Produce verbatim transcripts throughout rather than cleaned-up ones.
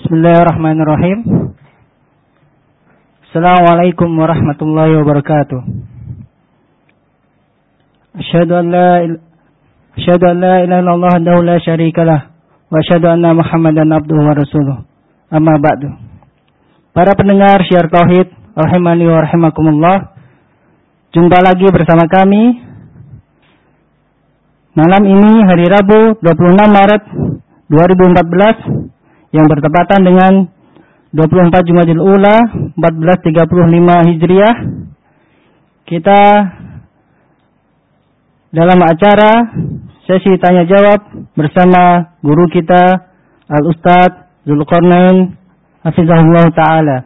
Bismillahirrahmanirrahim. Assalamualaikum warahmatullahi wabarakatuh. Asyhadu an la asyhadu an la ilaha illallah wahdahu la syarikalah wa asyhadu anna Muhammadan abduhu wa rasuluh. Amma ba'du. Para pendengar Syiar Tauhid rahimani wa rahimakumullah. Jumpa lagi bersama kami malam ini hari Rabu dua puluh enam Maret dua ribu empat belas yang bertepatan dengan dua puluh empat Jumadil Ula empat belas tiga puluh lima Hijriah. Kita dalam acara sesi tanya jawab bersama guru kita Al-Ustadz Zulkarnain hafizahullah ta'ala.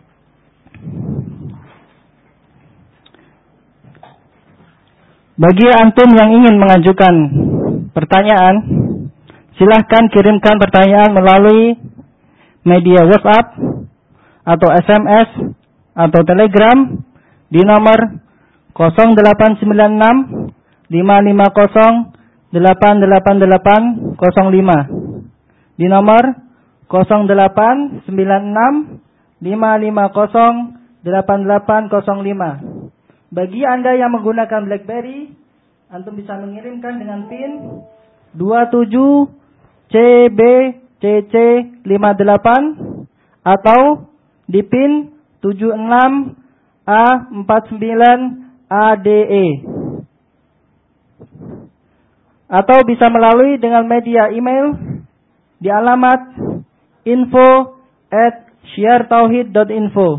Bagi antum yang ingin mengajukan pertanyaan, silahkan kirimkan pertanyaan melalui media WhatsApp atau S M S atau Telegram di nomor nol delapan sembilan enam lima lima nol delapan delapan delapan nol lima di nomor nol delapan sembilan enam lima lima nol delapan delapan nol lima. Bagi Anda yang menggunakan BlackBerry, antum bisa mengirimkan dengan PIN dua tujuh C B C C lima delapan atau di PIN tujuh enam A empat sembilan A D E, atau bisa melalui dengan media email di alamat info at syiartauhid dot info.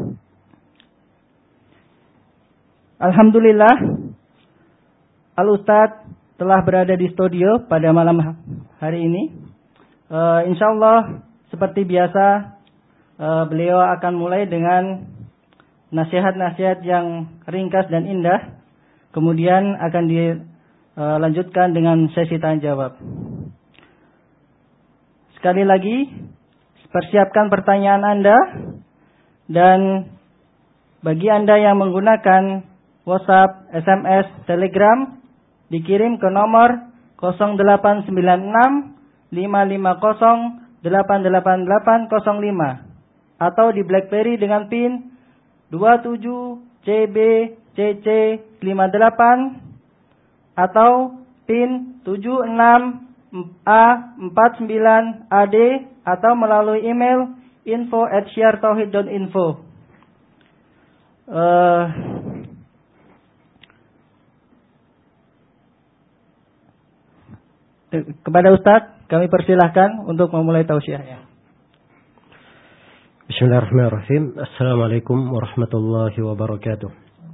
Alhamdulillah, Al-Ustadz telah berada di studio pada malam hari ini. Uh, Insyaallah seperti biasa uh, beliau akan mulai dengan nasihat-nasihat yang ringkas dan indah. Kemudian akan dilanjutkan dengan sesi tanya jawab. Sekali lagi, persiapkan pertanyaan Anda, dan bagi Anda yang menggunakan WhatsApp, S M S, Telegram, dikirim ke nomor nol delapan sembilan enam lima lima nol delapan delapan delapan nol lima atau di BlackBerry dengan PIN dua tujuh C B C C lima delapan atau PIN tujuh enam A empat sembilan A D atau melalui email info at syiartauhid dot info. Uh, Kepada Ustadz, kami persilahkan untuk memulai tausiahnya. Bismillahirrahmanirrahim. Assalamualaikum warahmatullahi wabarakatuh.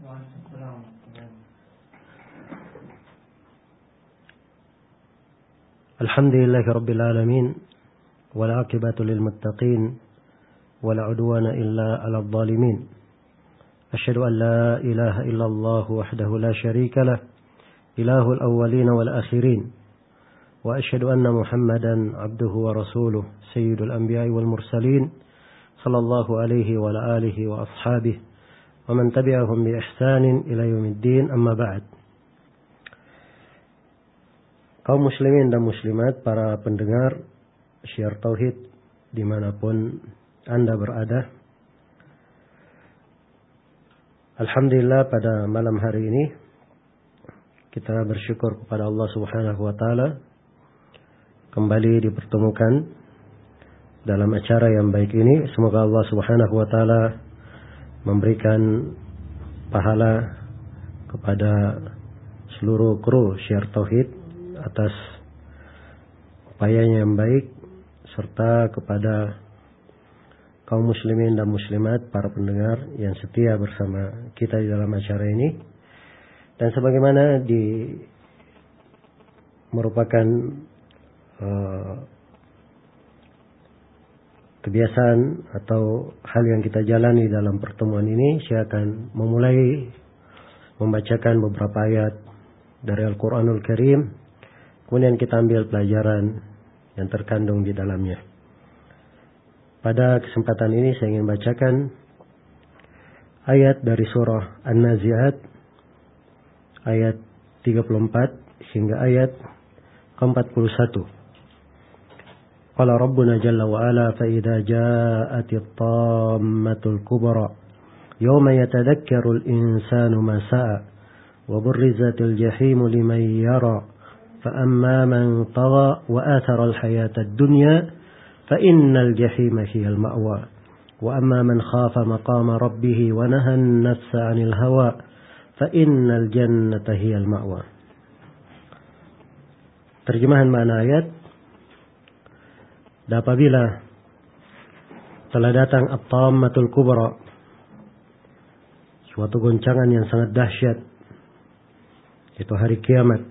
Alhamdulillahi rabbil alamin, wal aqibatu lil muttaqin, wala udwana illa 'alal zalimin. Asyhadu an la ilaha illallah wahdahu la syarika lah, ilahul awwalin wal akhirin. وأشهد أن محمدا عبده ورسوله سيد الأنبياء والمرسلين صلى الله عليه وعلى آله وأصحابه ومن تبعهم بإحسان إلى يوم الدين أما بعد. Kaum muslimin dan muslimat, para pendengar Syiar Tauhid dimanapun Anda berada, alhamdulillah pada malam hari ini kita bersyukur kepada Allah Subhanahu wa taala kembali dipertemukan dalam acara yang baik ini. Semoga Allah Subhanahu wa taala memberikan pahala kepada seluruh kru Syiar Tauhid atas upayanya yang baik, serta kepada kaum muslimin dan muslimat, para pendengar yang setia bersama kita di dalam acara ini. Dan sebagaimana di merupakan Uh, kebiasaan atau hal yang kita jalani dalam pertemuan ini, saya akan memulai membacakan beberapa ayat dari Al-Quranul Karim, kemudian kita ambil pelajaran yang terkandung di dalamnya. Pada kesempatan ini saya ingin bacakan ayat dari surah An-Nazi'at ayat tiga puluh empat hingga ayat ke empat puluh satu. Qala Rabbuna Jalla wa Ala fa idza ja'atit tammatul kubra yawma yatadhakkaru al-insanu ma sa'a wa burrizatil jahimu liman yara fa amma man tagha wa athara al-hayata ad-dunya fa innal jahima hiyal ma'wa wa amma man khafa maqama rabbih wa naha an-nafsa 'anil hawa fa innal jannata hiyal ma'wa. Terjemahan makna ayat, dan apabila telah datang at-tammatul kubra, suatu goncangan yang sangat dahsyat, itu hari kiamat.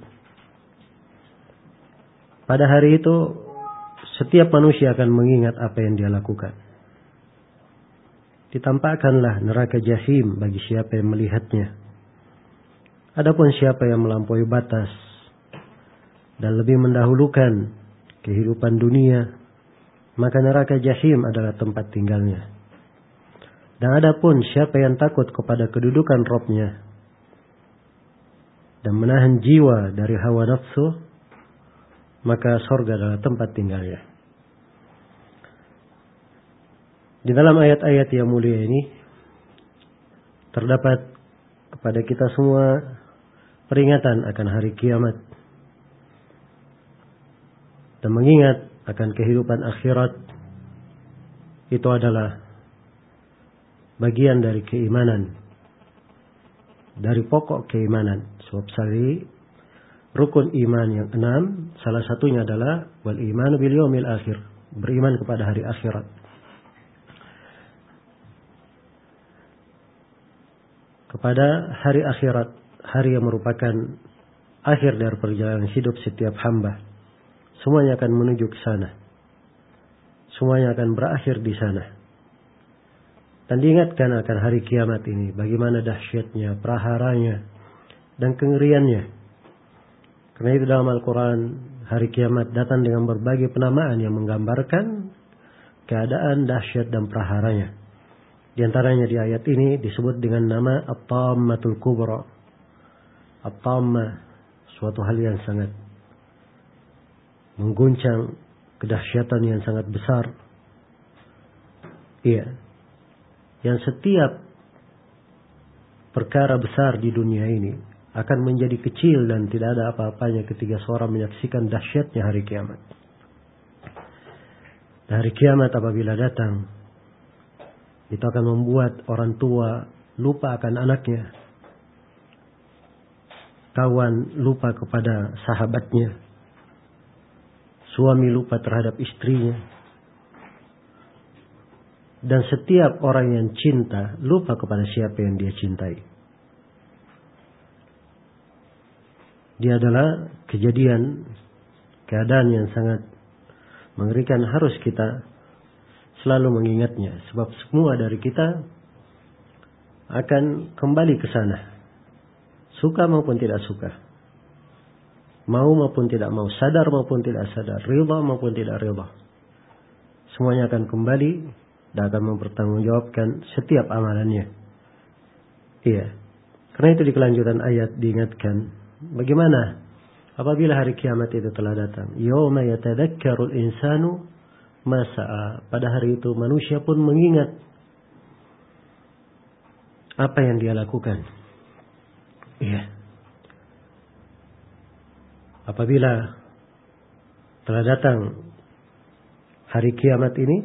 Pada hari itu setiap manusia akan mengingat apa yang dia lakukan. Ditampakkanlah neraka jahim bagi siapa yang melihatnya. Adapun siapa yang melampaui batas dan lebih mendahulukan kehidupan dunia, maka neraka jahim adalah tempat tinggalnya. Dan adapun siapa yang takut kepada kedudukan Rabb-Nya dan menahan jiwa dari hawa nafsu, maka surga adalah tempat tinggalnya. Di dalam ayat-ayat yang mulia ini terdapat kepada kita semua peringatan akan hari kiamat dan mengingat akan kehidupan akhirat. Itu adalah bagian dari keimanan, dari pokok keimanan. Sebab dari rukun iman yang enam, salah satunya adalah wal imanu bil yaumil akhir, beriman kepada hari akhirat. Kepada hari akhirat, hari yang merupakan akhir dari perjalanan hidup setiap hamba. Semuanya akan menuju ke sana. Semuanya akan berakhir di sana. Dan diingatkan akan hari kiamat ini, bagaimana dahsyatnya, praharanya, dan kengeriannya. Karena itu dalam Al-Quran, hari kiamat datang dengan berbagai penamaan yang menggambarkan keadaan dahsyat dan praharanya. Di antaranya di ayat ini disebut dengan nama At-Tammatul Kubra. At-Tammah, suatu hal yang sangat mengguncang, kedahsyatan yang sangat besar. Iya. Yang setiap perkara besar di dunia ini akan menjadi kecil dan tidak ada apa-apanya ketika seorang menyaksikan dahsyatnya hari kiamat. Dan hari kiamat apabila datang, itu akan membuat orang tua lupa akan anaknya. Kawan lupa kepada sahabatnya. Suami lupa terhadap istrinya. Dan setiap orang yang cinta lupa kepada siapa yang dia cintai. Dia adalah kejadian, keadaan yang sangat mengerikan, harus kita selalu mengingatnya. Sebab semua dari kita akan kembali ke sana. Suka maupun tidak suka. Mau maupun tidak mau, sadar maupun tidak sadar, ridha maupun tidak ridha. Semuanya akan kembali dan akan mempertanggungjawabkan setiap amalannya. Iya. Karena itu di kelanjutan ayat diingatkan bagaimana apabila hari kiamat itu telah datang. Yauma yatadhakkarul insanu ma sa'a. Pada hari itu manusia pun mengingat apa yang dia lakukan. Iya. Apabila telah datang hari kiamat ini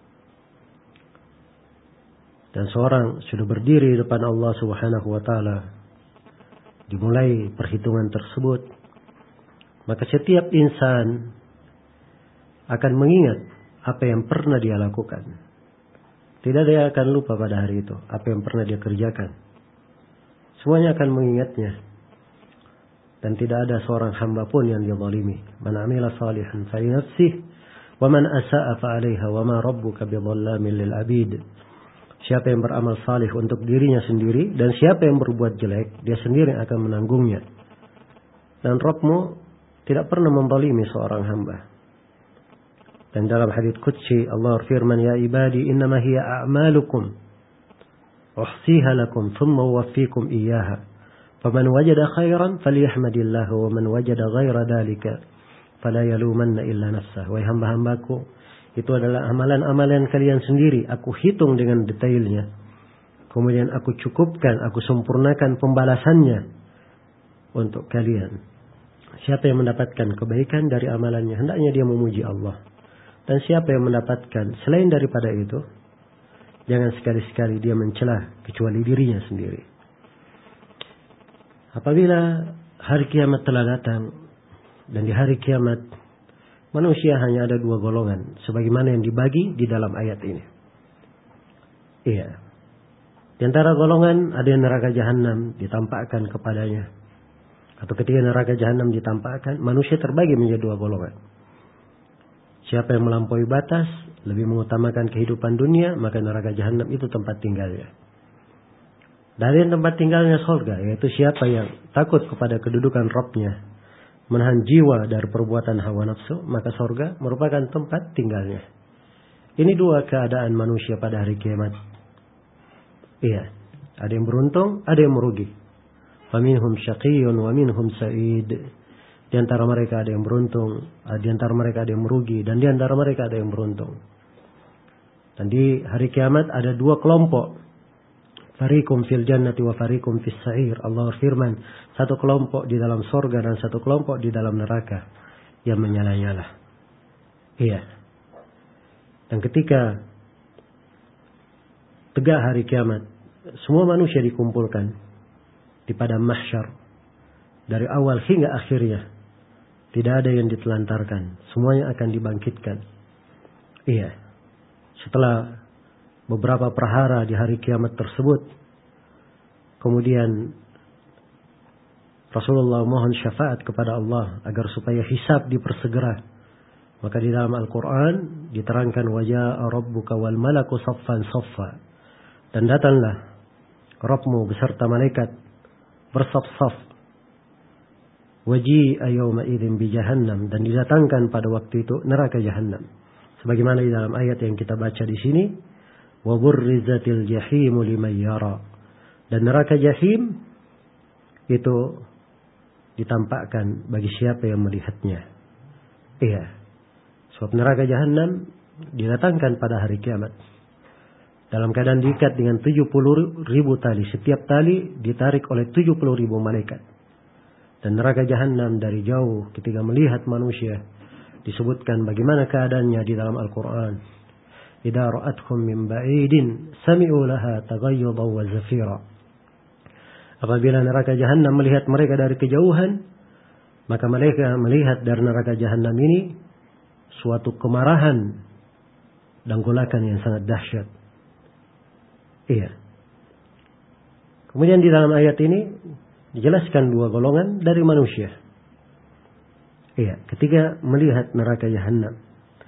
dan seorang sudah berdiri di depan Allah Subhanahu wa taala, dimulai perhitungan tersebut, maka setiap insan akan mengingat apa yang pernah dia lakukan. Tidak ada yang akan lupa pada hari itu apa yang pernah dia kerjakan. Semuanya akan mengingatnya. Dan tidak ada seorang hamba pun yang dizalimi. Man amila salihan fali nafsihi wa man asa'a fa 'alaiha wa ma rabbuka bidhallamin lil 'abid. Siapa yang beramal salih untuk dirinya sendiri dan siapa yang berbuat jelek, dia sendiri akan menanggungnya. Dan Rabb-Mu tidak pernah menzalimi seorang hamba. Dan dalam hadits qudsi Allah berfirman, ya ibadi innama hiya a'malukum uhsiha lakum thumma uwaffikum iyyaha. Faman wajada khairan falyahmadillah wa man wajada ghaira dalika fala yalumanna illa nafsah. Wahai hamba-hambaku, itu adalah amalan-amalan kalian sendiri. Aku hitung dengan detailnya. Kemudian aku cukupkan, aku sempurnakan pembalasannya untuk kalian. Siapa yang mendapatkan kebaikan dari amalannya, hendaknya dia memuji Allah. Dan siapa yang mendapatkan selain daripada itu, jangan sekali-sekali dia mencela kecuali dirinya sendiri. Apabila hari kiamat telah datang, dan di hari kiamat manusia hanya ada dua golongan, sebagaimana yang dibagi di dalam ayat ini. Iya. Di antara golongan ada yang neraka jahanam ditampakkan kepadanya. Atau ketika neraka jahanam ditampakkan, manusia terbagi menjadi dua golongan. Siapa yang melampaui batas, lebih mengutamakan kehidupan dunia, maka neraka jahanam itu tempat tinggalnya. Dari tempat tinggalnya surga, yaitu siapa yang takut kepada kedudukan Rabb-nya, menahan jiwa dari perbuatan hawa nafsu, maka surga merupakan tempat tinggalnya. Ini dua keadaan manusia pada hari kiamat. Iya, ada yang beruntung, ada yang merugi. Faminhum syaqiyyun wa minhum sa'id. Di antara mereka ada yang beruntung, di antara mereka ada yang merugi, dan di antara mereka ada yang beruntung. Dan di hari kiamat ada dua kelompok. Fariqum fil jannati wa fariqum fis sa'ir. Allah firman, satu kelompok di dalam surga dan satu kelompok di dalam neraka yang menyala-nyala. Iya. Dan ketika tegak hari kiamat, semua manusia dikumpulkan di padang mahsyar, dari awal hingga akhirnya. Tidak ada yang ditelantarkan, semuanya akan dibangkitkan. Iya. Setelah beberapa prahara di hari kiamat tersebut, kemudian Rasulullah mohon syafaat kepada Allah agar supaya hisab dipersegera. Maka di dalam Al-Quran diterangkan, waja'a rabbuka wal malaku saffan saffa. Dan datanglah Rabbmu beserta malaikat bersaf-saf. Waji'a yawma idzin bi jahannam, dan didatangkan pada waktu itu neraka jahannam. Sebagaimana di dalam ayat yang kita baca di sini, wa burrizatil jahimu liman yara. Dan neraka jahim itu ditampakkan bagi siapa yang melihatnya. Iya. Sebab neraka jahannam didatangkan pada hari kiamat dalam keadaan diikat dengan tujuh puluh ribu tali. Setiap tali ditarik oleh tujuh puluh ribu malaikat. Dan neraka jahanam dari jauh ketika melihat manusia, disebutkan bagaimana keadaannya di dalam Al-Quran. Idza ra'atkum min ba'idin sami'u laha taghayyudan wa zafira. Apabila neraka jahanam melihat mereka dari kejauhan, maka mereka melihat dari neraka jahanam ini suatu kemarahan dan golakan yang sangat dahsyat. Iya. Kemudian di dalam ayat ini dijelaskan dua golongan dari manusia. Iya, ketika melihat neraka jahanam.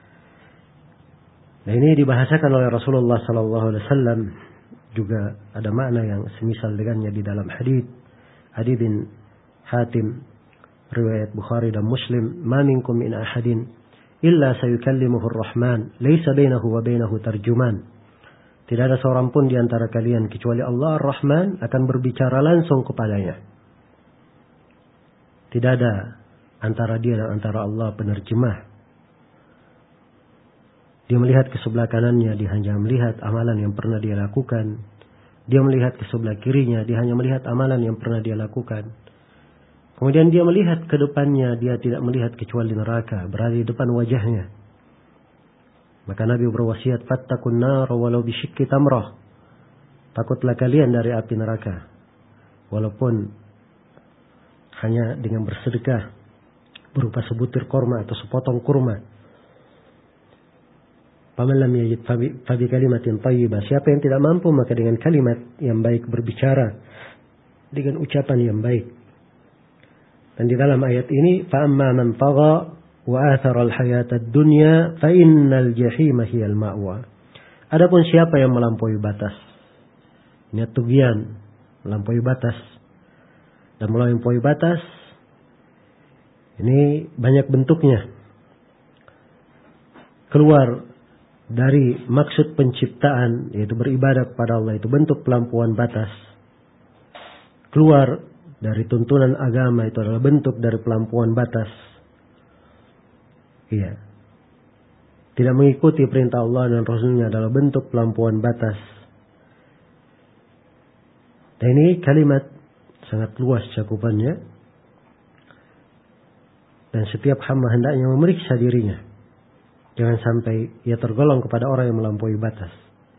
Nah, ini dibahasakan oleh Rasulullah sallallahu alaihi wasallam, juga ada makna yang semisal dengannya di dalam hadis Adi bin Hatim riwayat Bukhari dan Muslim, "Ma minkum min ahadin illa sayukallimuhu ar-Rahman, laisa bainahu wa bainahu tarjuman." Tidak ada seorang pun di antara kalian kecuali Allah Ar-Rahman akan berbicara langsung kepadanya. Tidak ada antara dia dan antara Allah penerjemah. Dia melihat ke sebelah kanannya, dia hanya melihat amalan yang pernah dia lakukan. Dia melihat ke sebelah kirinya, dia hanya melihat amalan yang pernah dia lakukan. Kemudian dia melihat ke depannya, dia tidak melihat kecuali neraka berada di depan wajahnya. Maka Nabi berwasiat, "Fattaqun nar walau bisyikki tamrah." Takutlah kalian dari api neraka, walaupun hanya dengan bersedekah berupa sebutir kurma atau sepotong kurma. Faman lam yajid fabi kalimatin thayyibah. Siapa yang tidak mampu, maka dengan kalimat yang baik, berbicara dengan ucapan yang baik. Dan di dalam ayat ini, fa amma man tagha wa athara al-hayata ad-dunya fa innal jahima hiyal ma'wa. Adapun siapa yang melampaui batas, niat tugian, melampaui batas. Dan melampaui batas ini banyak bentuknya. Keluar dari maksud penciptaan, yaitu beribadah kepada Allah, itu bentuk pelampauan batas. Keluar dari tuntunan agama, itu adalah bentuk dari pelampauan batas. Iya. tidak mengikuti perintah Allah dan Rasulnya adalah bentuk pelampauan batas. Dan ini kalimat sangat luas cakupannya. Dan setiap hamba hendaknya memeriksa dirinya. Jangan sampai ia tergolong kepada orang yang melampaui batas.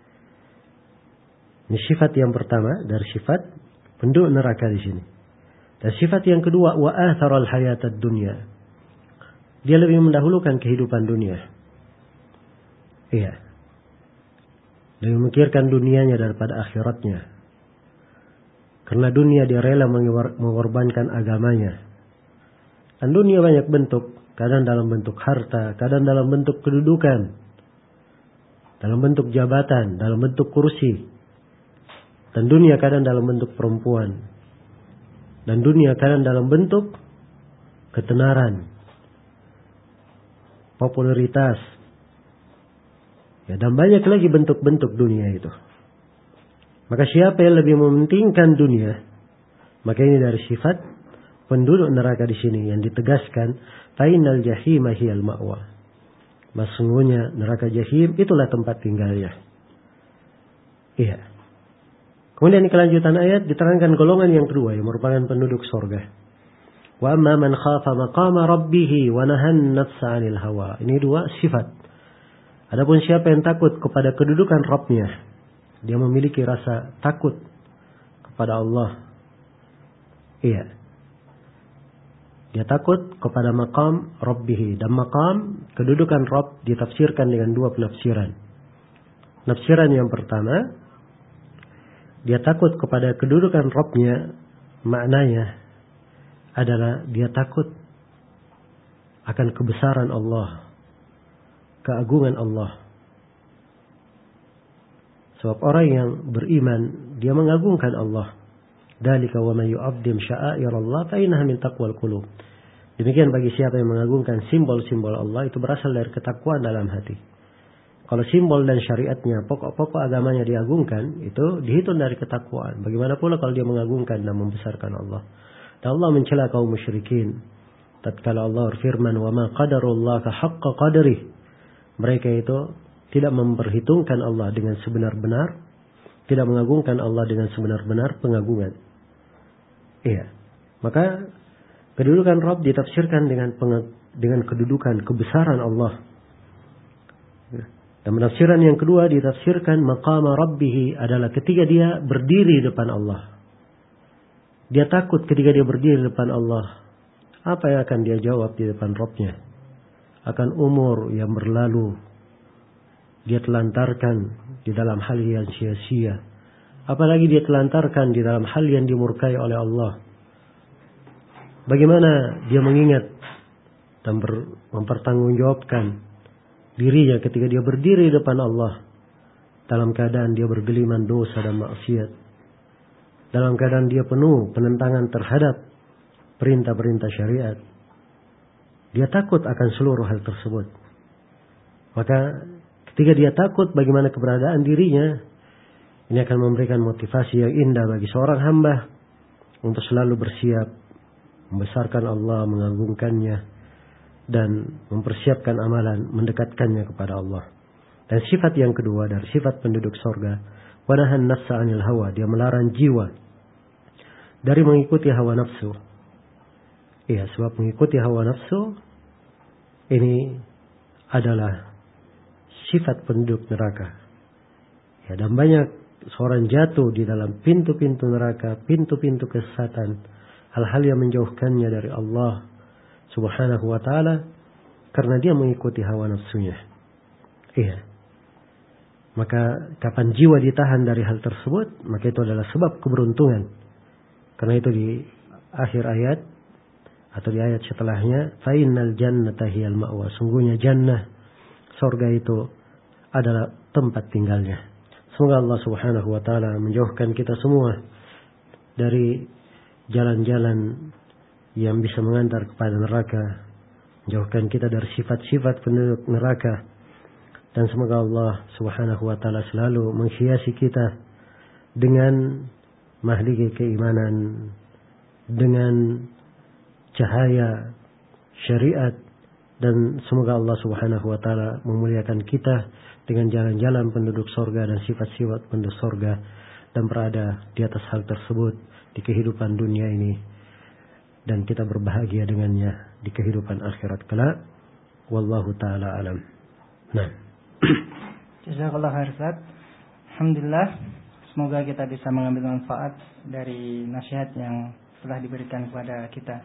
Ini sifat yang pertama dari sifat penduduk neraka di sini. Dan sifat yang kedua, wa atharal hayatad dunya. Dia lebih mendahulukan kehidupan dunia. Iya. Lebih memikirkan dunianya daripada akhiratnya. Karena dunia dia rela mengorbankan agamanya. Dan dunia banyak bentuk. Kadang dalam bentuk harta. Kadang dalam bentuk kedudukan. Dalam bentuk jabatan. Dalam bentuk kursi. Dan dunia kadang dalam bentuk perempuan. Dan dunia kadang dalam bentuk ketenaran. Popularitas. Ya, dan banyak lagi bentuk-bentuk dunia itu. Maka siapa yang lebih mementingkan dunia, maka ini dari sifat penduduk neraka di sini yang ditegaskan, fainal jahima hiyal ma'wa. Sesungguhnya neraka jahim itulah tempat tinggalnya. Iya. Kemudian di kelanjutan ayat diterangkan golongan yang kedua yang merupakan penduduk surga. Wa amma man khafa maqama rabbih wa nahan nafsa 'anil hawa. Ini dua sifat. Adapun siapa yang takut kepada kedudukan Rabb-nya, dia memiliki rasa takut kepada Allah. Iya. Dia takut kepada maqam Rabbih. Dan maqam, kedudukan Rabb ditafsirkan dengan dua penafsiran. Penafsiran yang pertama, dia takut kepada kedudukan Rabb-nya, maknanya adalah dia takut akan kebesaran Allah, keagungan Allah. Sebab orang yang beriman, dia mengagungkan Allah. Dzalika wa may yu'azzim sya'airallah fa innaha min taqwal qulub. Demikian bagi siapa yang mengagungkan simbol-simbol Allah, itu berasal dari ketakwaan dalam hati. Kalau simbol dan syariatnya, pokok-pokok agamanya diagungkan, itu dihitung dari ketakwaan. Bagaimana pula kalau dia mengagungkan dan membesarkan Allah. Dan Allah mencela kaum musyrikin. Tatkala Allah berfirman, wa ma qadarullaha haqqa qadrih. Mereka itu tidak memperhitungkan Allah dengan sebenar-benar, tidak mengagungkan Allah dengan sebenar-benar pengagungan. Iya. Maka kedudukan Rabb ditafsirkan dengan dengan kedudukan kebesaran Allah. Dan penafsiran yang kedua ditafsirkan maqama Rabbih adalah ketika dia berdiri di depan Allah. Dia takut ketika dia berdiri di depan Allah. Apa yang akan dia jawab di depan Rabb-nya? Akan umur yang berlalu. Dia telantarkan di dalam hal yang sia-sia. Apalagi dia telantarkan di dalam hal yang dimurkai oleh Allah. Bagaimana dia mengingat dan ber, mempertanggungjawabkan dirinya ketika dia berdiri di depan Allah. Dalam keadaan dia bergeliman dosa dan maksiat. Dalam keadaan dia penuh penentangan terhadap perintah-perintah syariat. Dia takut akan seluruh hal tersebut. Maka ketika dia takut bagaimana keberadaan dirinya, ini akan memberikan motivasi yang indah bagi seorang hamba untuk selalu bersiap membesarkan Allah, mengagungkannya, dan mempersiapkan amalan mendekatkannya kepada Allah. Dan sifat yang kedua dari sifat penduduk surga, wanahan nafsa 'anil hawa, dia melarang jiwa dari mengikuti hawa nafsu. Iya, sebab mengikuti hawa nafsu ini adalah sifat penduduk neraka. Ya, dan banyak seorang jatuh di dalam pintu-pintu neraka, pintu-pintu kesesatan, hal-hal yang menjauhkannya dari Allah Subhanahu wa ta'ala karena dia mengikuti hawa nafsunya. Iya. Maka kapan jiwa ditahan dari hal tersebut, maka itu adalah sebab keberuntungan. Karena itu di akhir ayat atau di ayat setelahnya, fa innal jannata hiyal ma'wa. Sungguhnya jannah, surga itu adalah tempat tinggalnya. Semoga Allah Subhanahu wa taala menjauhkan kita semua dari jalan-jalan yang bisa mengantar kepada neraka, menjauhkan kita dari sifat-sifat penduduk neraka, dan semoga Allah Subhanahu wa taala selalu menghiasi kita dengan mahligai keimanan, dengan cahaya syariat Dan semoga Allah Subhanahu wa taala memuliakan kita dengan jalan-jalan penduduk sorga dan sifat-sifat penduduk sorga, dan berada di atas hal tersebut di kehidupan dunia ini, dan kita berbahagia dengannya di kehidupan akhirat kelak. Wallahu taala alam. Nah. Jazakallah khair Ustaz. Alhamdulillah, semoga kita bisa mengambil manfaat dari nasihat yang telah diberikan kepada kita.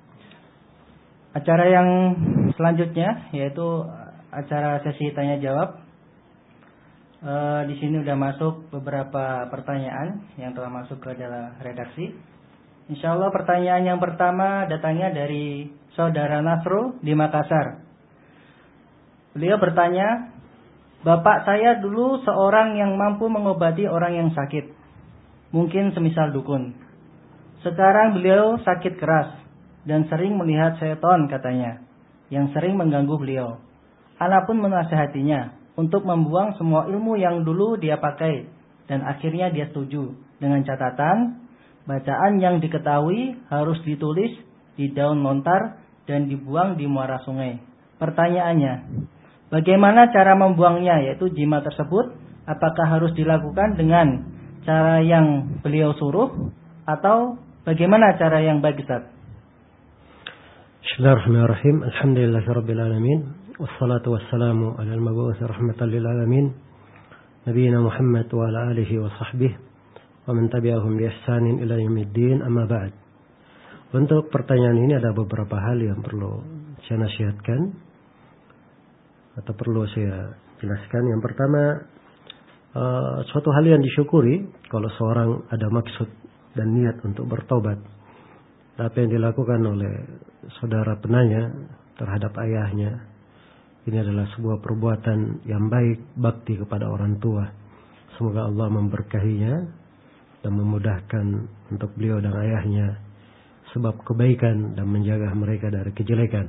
Acara yang selanjutnya yaitu acara sesi tanya jawab. E, di sini sudah masuk beberapa pertanyaan yang telah masuk ke dalam redaksi. Insya Allah pertanyaan yang pertama datangnya dari Saudara Nasrul di Makassar. Beliau bertanya, Bapak saya dulu seorang yang mampu mengobati orang yang sakit, mungkin semisal dukun. Sekarang beliau sakit keras dan sering melihat setan katanya, yang sering mengganggu beliau. Ana pun menasihatinya untuk membuang semua ilmu yang dulu dia pakai, dan akhirnya dia setuju dengan catatan bacaan yang diketahui harus ditulis di daun lontar dan dibuang di muara sungai. Pertanyaannya, bagaimana cara membuangnya, yaitu jimat tersebut? Apakah harus dilakukan dengan cara yang beliau suruh atau bagaimana cara yang baik, Ustaz? Bismillahirrahmanirrahim. Alhamdulillahirabbil alamin. Wassalatu wassalamu ala al-mab'uts rahmatan lil alamin. Nabiyina Muhammad wa ala alihi wa sahbihi wa man tabi'ahum bi ihsanin ila yaumiddin. Amma ba'd. Untuk pertanyaan ini ada beberapa hal yang perlu saya nasihatkan atau perlu saya jelaskan. Yang pertama, uh, suatu hal yang disyukuri kalau seorang ada maksud dan niat untuk bertobat. Apa yang dilakukan oleh saudara penanya terhadap ayahnya, ini adalah sebuah perbuatan yang baik, bakti kepada orang tua. Semoga Allah memberkahinya dan memudahkan untuk beliau dan ayahnya sebab kebaikan dan menjaga mereka dari kejelekan.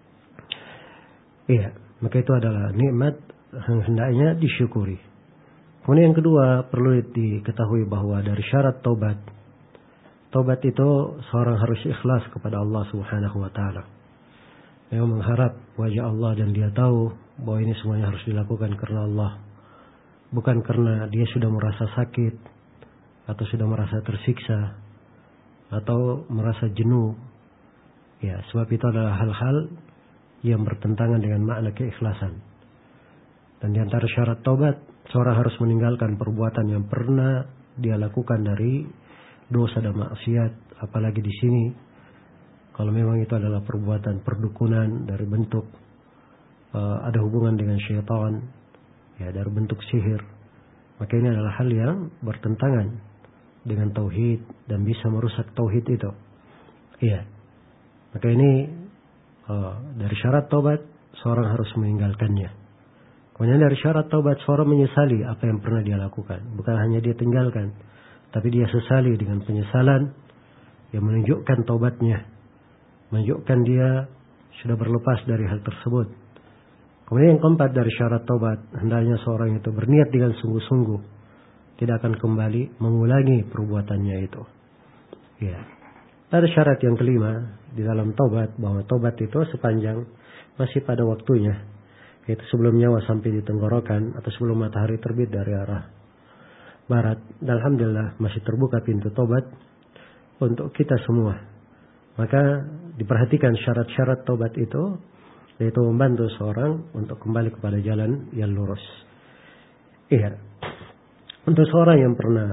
Iya, maka itu adalah nikmat yang hendaknya disyukuri. Kemudian yang kedua, perlu diketahui bahwa dari syarat taubat, taubat itu seorang harus ikhlas kepada Allah Subhanahu wa taala. Dia mengharap wajah Allah dan dia tahu bahwa ini semuanya harus dilakukan karena Allah, bukan karena dia sudah merasa sakit atau sudah merasa tersiksa atau merasa jenuh. Ya, sebab itu adalah hal-hal yang bertentangan dengan makna keikhlasan. Dan di antara syarat taubat, seorang harus meninggalkan perbuatan yang pernah dia lakukan dari dosa dan maksiat, apalagi di sini kalau memang itu adalah perbuatan perdukunan dari bentuk uh, ada hubungan dengan syaitan, ya, dari bentuk sihir, maka ini adalah hal yang bertentangan dengan tauhid dan bisa merusak tauhid itu. Iya. Maka ini uh, dari syarat taubat seorang harus meninggalkannya. Kemudian dari syarat taubat seorang menyesali apa yang pernah dia lakukan, bukan hanya dia tinggalkan, tapi dia sesali dengan penyesalan yang menunjukkan taubatnya, menunjukkan dia sudah berlepas dari hal tersebut. Kemudian yang keempat dari syarat taubat, hendaknya seorang itu berniat dengan sungguh-sungguh, tidak akan kembali mengulangi perbuatannya itu. Ya. Ada syarat yang kelima di dalam taubat, bahwa taubat itu sepanjang masih pada waktunya, yaitu sebelum nyawa sampai di tenggorokan atau sebelum matahari terbit dari arah barat. Dan alhamdulillah masih terbuka pintu taubat untuk kita semua. Maka diperhatikan syarat-syarat taubat itu, yaitu membantu seorang untuk kembali kepada jalan yang lurus. Iya. Untuk seorang yang pernah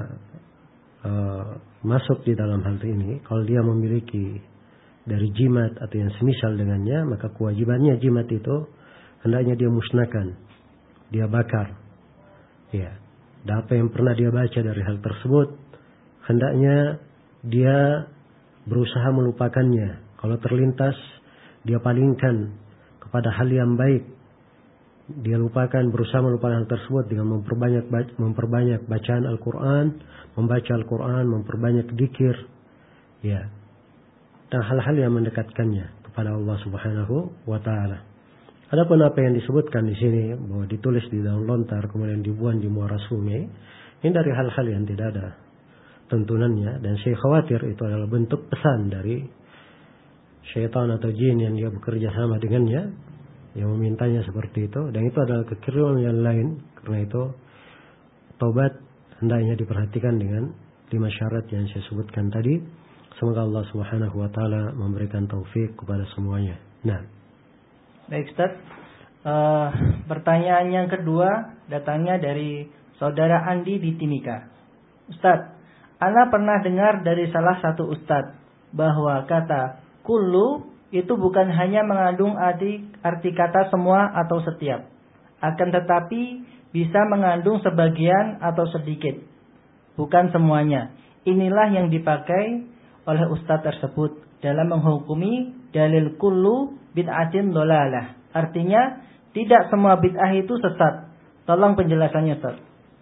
uh, masuk di dalam hal ini, kalau dia memiliki dari jimat atau yang semisal dengannya, maka kewajibannya jimat itu hendaknya dia musnahkan, dia bakar. Ya. Dan apa yang pernah dia baca dari hal tersebut, hendaknya dia berusaha melupakannya. Kalau terlintas, dia palingkan kepada hal yang baik. Dia lupakan, berusaha melupakan hal tersebut dengan memperbanyak memperbanyak bacaan Al-Quran, membaca Al-Quran, memperbanyak dzikir, ya, dan hal-hal yang mendekatkannya kepada Allah Subhanahu wa taala. Adapun apa yang disebutkan di sini bahwa ditulis di daun lontar kemudian dibuang di muara sungai, ini dari hal-hal yang tidak ada tuntunannya, dan saya khawatir itu adalah bentuk pesan dari syaitan atau jin yang dia bekerja sama dengannya yang memintanya seperti itu, dan itu adalah kekeliruan yang lain. Karena itu taubat hendaknya diperhatikan dengan lima syarat yang saya sebutkan tadi. Semoga Allah Subhanahu wa taala memberikan taufik kepada semuanya. Nah, baik Ustaz. Uh, pertanyaan yang kedua datangnya dari saudara Andi di Timika. Ustaz, ana pernah dengar dari salah satu ustaz bahwa kata kullu itu bukan hanya mengandung arti, arti kata semua atau setiap, akan tetapi bisa mengandung sebagian atau sedikit, bukan semuanya. Inilah yang dipakai oleh ustaz tersebut dalam menghukumi dalil kullu bid'atin dolalah. Artinya tidak semua bid'ah itu sesat. Tolong penjelasannya, Ustaz.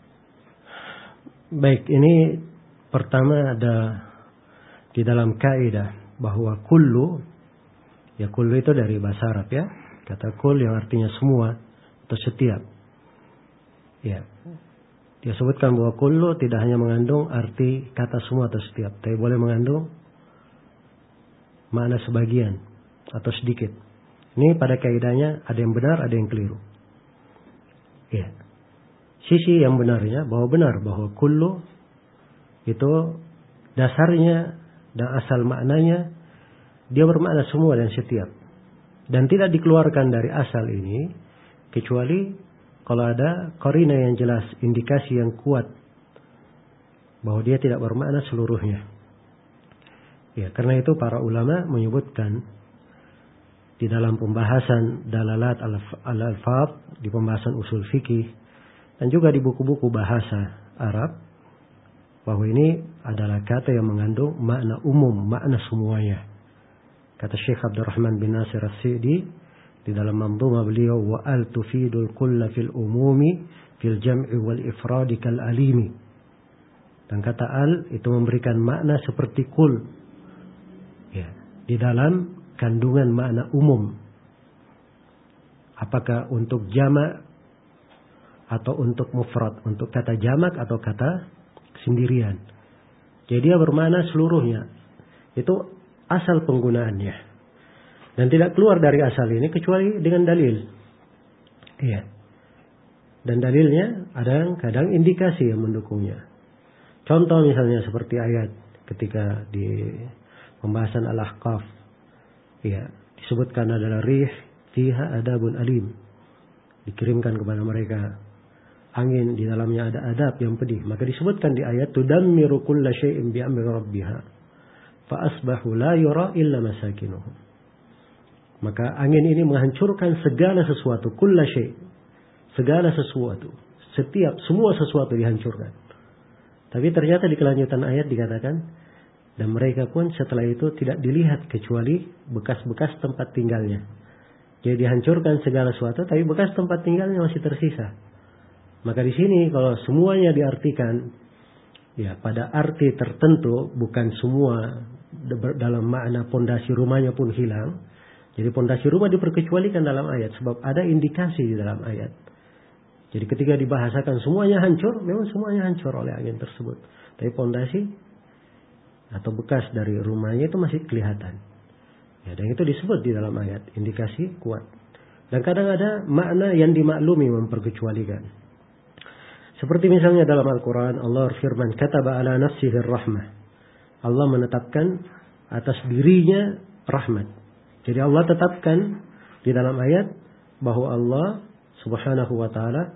Baik, ini pertama ada di dalam kaidah bahwa kullu, ya kullu itu dari bahasa Arab ya. Kata kul yang artinya semua atau setiap. Ya. Dia sebutkan bahwa kullu tidak hanya mengandung arti kata semua atau setiap, tapi boleh mengandung makna sebagian atau sedikit. Ini pada kaidahnya ada yang benar, ada yang keliru. Ya. Sisi yang benarnya bahwa benar bahwa kullu itu dasarnya dan asal maknanya dia bermakna semua dan setiap, dan tidak dikeluarkan dari asal ini kecuali kalau ada qarina yang jelas, indikasi yang kuat bahwa dia tidak bermakna seluruhnya. Ya, karena itu para ulama menyebutkan di dalam pembahasan dalalat al-alfaz, di pembahasan usul fikih, dan juga di buku-buku bahasa Arab, bahwa ini adalah kata yang mengandung makna umum, makna semuanya. Kata Syekh Abdurrahman bin Nasir As-Sa'di di dalam manzumah beliau, wa al tufidul kulla fil umumi fil jam'i wal ifradi kal alimi. Dan kata al itu memberikan makna seperti kul, ya, di dalam kandungan makna umum. Apakah untuk jamak atau untuk mufrad, untuk kata jamak atau kata sendirian. Jadi dia bermakna seluruhnya. Itu asal penggunaannya. Dan tidak keluar dari asal ini kecuali dengan dalil. Iya. Dan dalilnya ada kadang indikasi yang mendukungnya. Contoh misalnya seperti ayat ketika di pembahasan Al-Ahqaf, ya, disebutkan adalah rih fiha adabun alim, dikirimkan kepada mereka angin, di dalamnya ada adab yang pedih. Maka disebutkan di ayat tudammiru kulla syai'in bi amri rabbiha fa asbahu la yura illa masakinuhum. Maka angin ini menghancurkan segala sesuatu, kulla syai', segala sesuatu, setiap semua sesuatu dihancurkan. Tapi ternyata di kelanjutan ayat dikatakan, dan mereka pun setelah itu tidak dilihat kecuali bekas-bekas tempat tinggalnya. Jadi dihancurkan segala sesuatu, tapi bekas tempat tinggalnya masih tersisa. Maka di sini kalau semuanya diartikan ya pada arti tertentu, bukan semua dalam makna pondasi rumahnya pun hilang. Jadi pondasi rumah diperkecualikan dalam ayat sebab ada indikasi di dalam ayat. Jadi ketika dibahasakan semuanya hancur, memang semuanya hancur oleh angin tersebut. Tapi pondasi atau bekas dari rumahnya itu masih kelihatan. Ya, dan itu disebut di dalam ayat, indikasi kuat. Dan kadang ada makna yang dimaklumi memperkecualikan. Seperti misalnya dalam Al-Quran Allah firman, kataba ala nafsihi rahmah. Allah menetapkan atas dirinya rahmat. Jadi Allah tetapkan di dalam ayat bahwa Allah Subhanahu wa ta'ala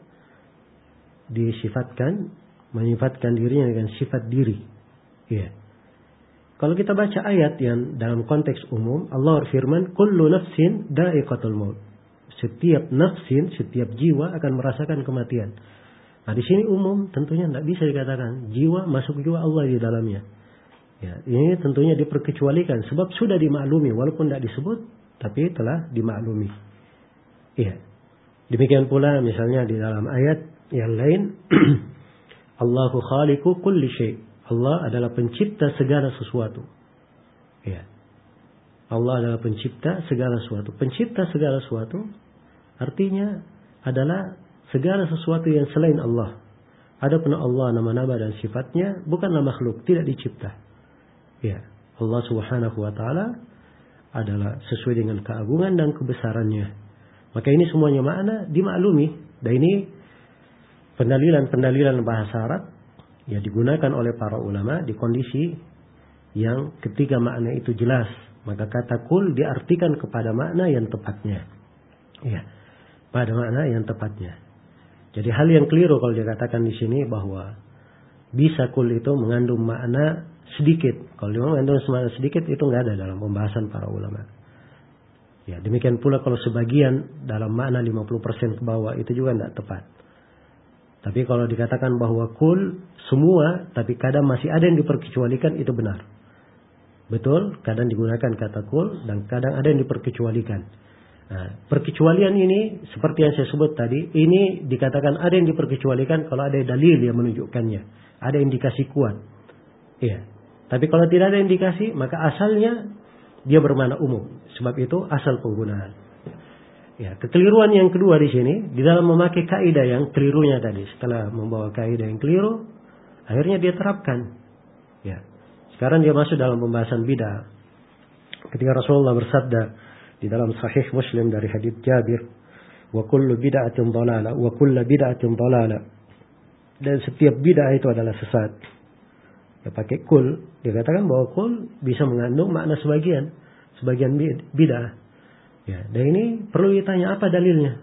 disifatkan, menyifatkan dirinya dengan sifat diri. Ya. Kalau kita baca ayat yang dalam konteks umum, Allah firman, kullu nafsin da'iqatul maut. Setiap nafsin, setiap jiwa akan merasakan kematian. Nah di sini umum, tentunya tidak bisa dikatakan jiwa masuk jiwa Allah di dalamnya. Ya, ini tentunya diperkecualikan sebab sudah dimaklumi walaupun tidak disebut, tapi telah dimaklumi. Iya. Demikian pula misalnya di dalam ayat yang lain, Allahu khaliqu kulli syai'. Allah adalah pencipta segala sesuatu. Iya. Allah adalah pencipta segala sesuatu. Pencipta segala sesuatu artinya adalah segala sesuatu yang selain Allah. Adapun Allah nama-nama dan sifatnya bukanlah makhluk, tidak dicipta. Ya, Allah Subhanahu wa ta'ala adalah sesuai dengan keagungan dan kebesarannya. Maka ini semuanya makna dimaklumi. Dan ini pendalilan-pendalilan bahasa Arab ya digunakan oleh para ulama di kondisi yang ketiga makna itu jelas. Maka kata kul diartikan kepada makna yang tepatnya. Ya, pada makna yang tepatnya. Jadi hal yang keliru kalau dikatakan di sini bahwa bisa kul itu mengandung makna sedikit. Kalau dia mengandung makna sedikit itu nggak ada dalam pembahasan para ulama. Ya, demikian pula kalau sebagian dalam makna lima puluh persen ke bawah itu juga tidak tepat. Tapi kalau dikatakan bahwa kul semua tapi kadang masih ada yang diperkecualikan itu benar. Betul, kadang digunakan kata kul dan kadang ada yang diperkecualikan. Nah, perkecualian ini seperti yang saya sebut tadi, ini dikatakan ada yang diperkecualikan kalau ada dalil yang menunjukkannya, ada indikasi kuat. Iya. Tapi kalau tidak ada indikasi, maka asalnya dia bermakna umum. Sebab itu asal penggunaan. Ya, kekeliruan yang kedua di sini di dalam memakai kaidah yang kelirunya tadi. Setelah membawa kaidah yang keliru, akhirnya dia terapkan. Ya. Sekarang dia masuk dalam pembahasan bid'ah. Ketika Rasulullah bersabda di dalam Sahih Muslim dari hadits Jabir, "Wa kullu bid'atin dhalalah, wa kullu bid'atin dhalalah." Dan setiap bid'ah itu adalah sesat. Ya, pakai kul, dia katakan bahwa kul bisa mengandung makna sebagian, sebagian bid'ah. Ya, dan ini perlu ditanya apa dalilnya?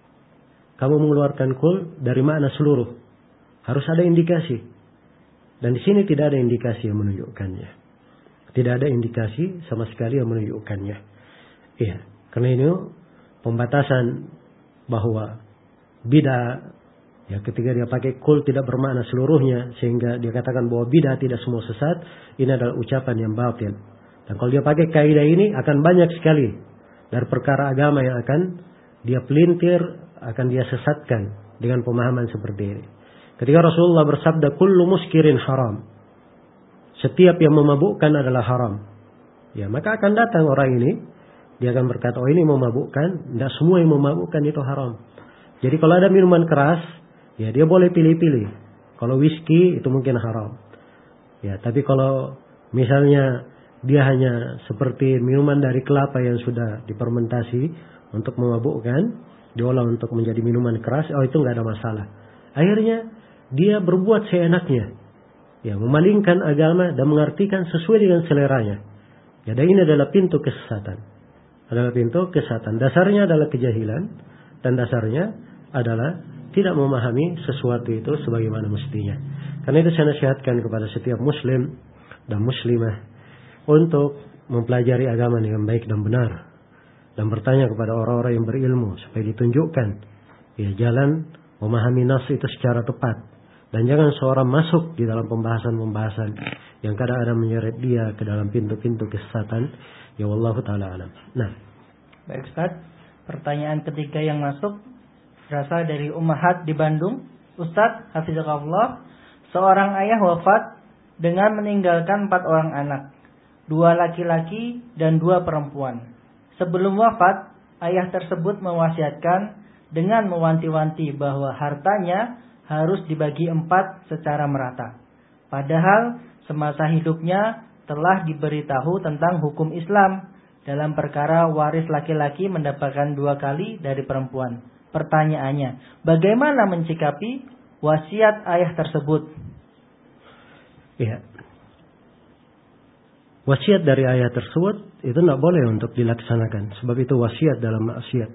Kamu mengeluarkan kul dari makna seluruh, harus ada indikasi. Dan di sini tidak ada indikasi yang menunjukkannya. Tidak ada indikasi sama sekali yang menunjukkannya. Iya, karena ini pembatasan bahwa bid'ah ya ketika dia pakai kul tidak bermakna seluruhnya sehingga dia katakan bahwa bid'ah tidak semua sesat, ini adalah ucapan yang batil. Dan kalau dia pakai kaidah ini akan banyak sekali dari perkara agama yang akan dia pelintir, akan dia sesatkan dengan pemahaman seperti ini. Ketika Rasulullah bersabda kullu muskirin haram, setiap yang memabukkan adalah haram. Ya, maka akan datang orang ini, dia akan berkata, oh ini memabukkan, tidak semua yang memabukkan itu haram. Jadi kalau ada minuman keras, ya dia boleh pilih-pilih. Kalau whisky itu mungkin haram. Ya, tapi kalau misalnya dia hanya seperti minuman dari kelapa yang sudah difermentasi untuk memabukkan, diolah untuk menjadi minuman keras, oh itu nggak ada masalah. Akhirnya dia berbuat seenaknya, ya memalingkan agama dan mengartikan sesuai dengan seleranya. Ya, dan ini adalah pintu kesesatan. Adalah pintu kesesatan. Dasarnya adalah kejahilan dan dasarnya adalah tidak memahami sesuatu itu sebagaimana mestinya. Karena itu saya nasihatkan kepada setiap muslim dan muslimah untuk mempelajari agama dengan baik dan benar dan bertanya kepada orang-orang yang berilmu supaya ditunjukkan ya jalan memahami nas itu secara tepat. Dan jangan seorang masuk di dalam pembahasan-pembahasan yang kadang-kadang menyeret dia ke dalam pintu-pintu kesesatan. Ya wallahu ta'ala alam. Nah. Baik Ustaz, pertanyaan ketiga yang masuk berasal dari Ummahat di Bandung. Ustaz, hafizakallah, seorang ayah wafat dengan meninggalkan empat orang anak, dua laki-laki dan dua perempuan. Sebelum wafat, ayah tersebut mewasiatkan dengan mewanti-wanti bahwa hartanya harus dibagi empat secara merata. Padahal semasa hidupnya telah diberitahu tentang hukum Islam dalam perkara waris laki-laki mendapatkan dua kali dari perempuan. Pertanyaannya, bagaimana mencikapi wasiat ayah tersebut? Ya. Wasiat dari ayah tersebut itu tidak boleh untuk dilaksanakan. Sebab itu wasiat dalam maksiat.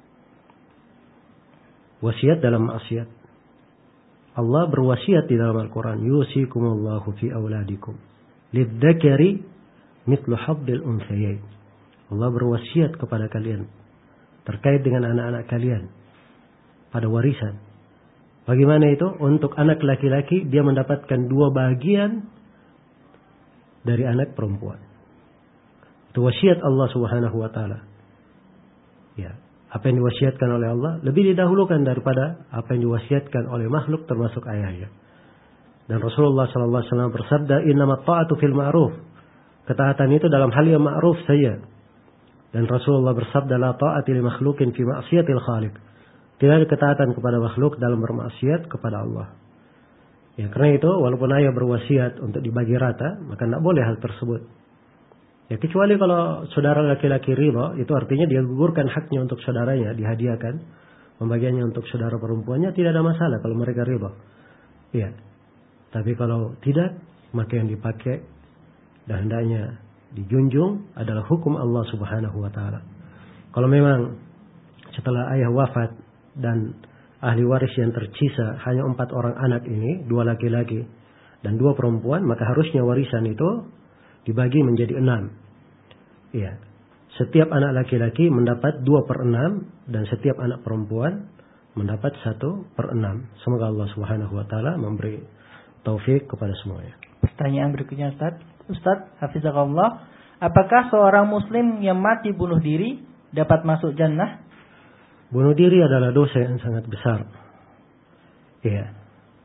Wasiat dalam maksiat. Allah berwasiat di dalam Al-Quran. Yusikumullahu fi awladikum. Lidzakari mithlu haddil unthayain. Allah berwasiat kepada kalian. Terkait dengan anak-anak kalian. Pada warisan. Bagaimana itu? Untuk anak laki-laki dia mendapatkan dua bagian dari anak perempuan. Itu wasiat Allah Subhanahu wa taala. Ya, apa yang diwasiatkan oleh Allah lebih didahulukan daripada apa yang diwasiatkan oleh makhluk termasuk ayahnya. Dan Rasulullah sallallahu alaihi wasallam bersabda, "Innamat ta'atu fil ma'ruf." Ketaatan itu dalam hal yang ma'ruf saja. Dan Rasulullah bersabda, "La ta'ati li makhluqin fi ma'siyatil khaliq." Tidak ada ketaatan kepada makhluk dalam bermaksiat kepada Allah. Ya, karena itu walaupun ayah berwasiat untuk dibagi rata, maka tidak boleh hal tersebut. Ya, kecuali kalau saudara laki-laki ridha, itu artinya dia gugurkan haknya untuk saudaranya, dihadiahkan, membagiannya untuk saudara perempuannya, tidak ada masalah kalau mereka ridha. Ya. Tapi kalau tidak, maka yang dipakai dan hendaknya dijunjung adalah hukum Allah Subhanahu wa taala. Kalau memang setelah ayah wafat dan ahli waris yang tersisa hanya empat orang anak ini, dua laki-laki dan dua perempuan, maka harusnya warisan itu dibagi menjadi enam. Ya. Setiap anak laki-laki mendapat dua per enam dan setiap anak perempuan mendapat satu per enam. Semoga Allah Subhanahu wa taala memberi taufik kepada semuanya. Pertanyaan berikutnya, Ustaz. Ustaz, hafizakallah, apakah seorang muslim yang mati bunuh diri dapat masuk jannah? Bunuh diri adalah dosa yang sangat besar. Ya.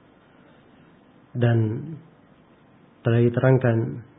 Dan telah diterangkan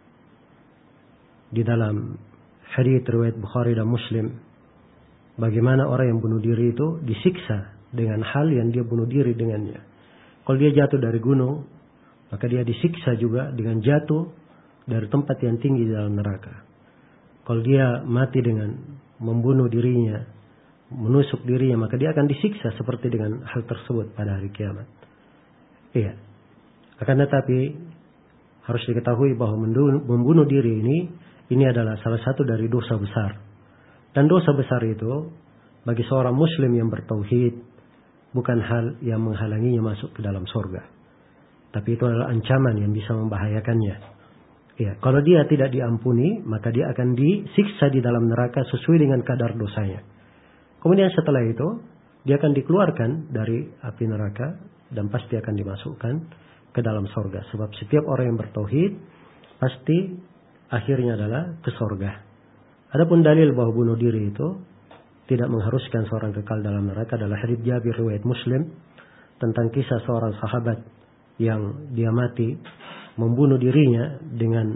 di dalam hadits riwayat Bukhari dan Muslim bagaimana orang yang bunuh diri itu disiksa dengan hal yang dia bunuh diri dengannya. Kalau dia jatuh dari gunung, maka dia disiksa juga dengan jatuh dari tempat yang tinggi di dalam neraka. Kalau dia mati dengan membunuh dirinya, menusuk dirinya, maka dia akan disiksa seperti dengan hal tersebut pada hari kiamat. Iya. Akan tetapi harus diketahui bahwa membunuh diri ini ini adalah salah satu dari dosa besar. Dan dosa besar itu bagi seorang muslim yang bertauhid bukan hal yang menghalanginya masuk ke dalam surga. Tapi itu adalah ancaman yang bisa membahayakannya. Ya, kalau dia tidak diampuni, maka dia akan disiksa di dalam neraka sesuai dengan kadar dosanya. Kemudian setelah itu, dia akan dikeluarkan dari api neraka dan pasti akan dimasukkan ke dalam surga. Sebab setiap orang yang bertauhid pasti akhirnya adalah ke surga. Adapun dalil bahwa bunuh diri itu tidak mengharuskan seorang kekal dalam neraka adalah hadits Jabir riwayat Muslim tentang kisah seorang sahabat yang dia mati membunuh dirinya dengan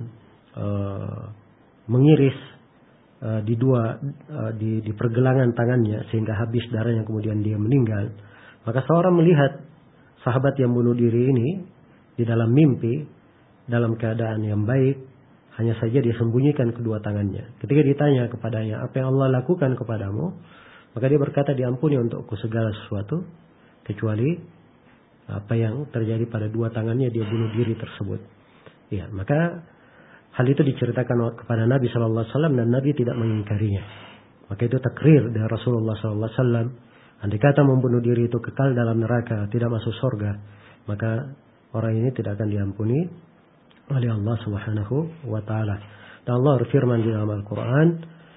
uh, mengiris uh, di dua uh, di, di pergelangan tangannya sehingga habis darahnya, kemudian dia meninggal. Maka seorang melihat sahabat yang bunuh diri ini di dalam mimpi dalam keadaan yang baik, hanya saja dia sembunyikan kedua tangannya. Ketika ditanya kepadanya, apa yang Allah lakukan kepadamu? Maka dia berkata, diampuni untukku segala sesuatu kecuali apa yang terjadi pada dua tangannya, dia bunuh diri tersebut. Ya, maka hal itu diceritakan kepada Nabi Sallallahu Alaihi Wasallam dan Nabi tidak mengingkarinya. Maka itu takrir dari Rasulullah Sallallahu Alaihi Wasallam. Andai kata membunuh diri itu kekal dalam neraka, tidak masuk surga, maka orang ini tidak akan diampuni oleh Allah Subhanahu wa taala. Dan Allah berfirman di dalam Al-Qur'an,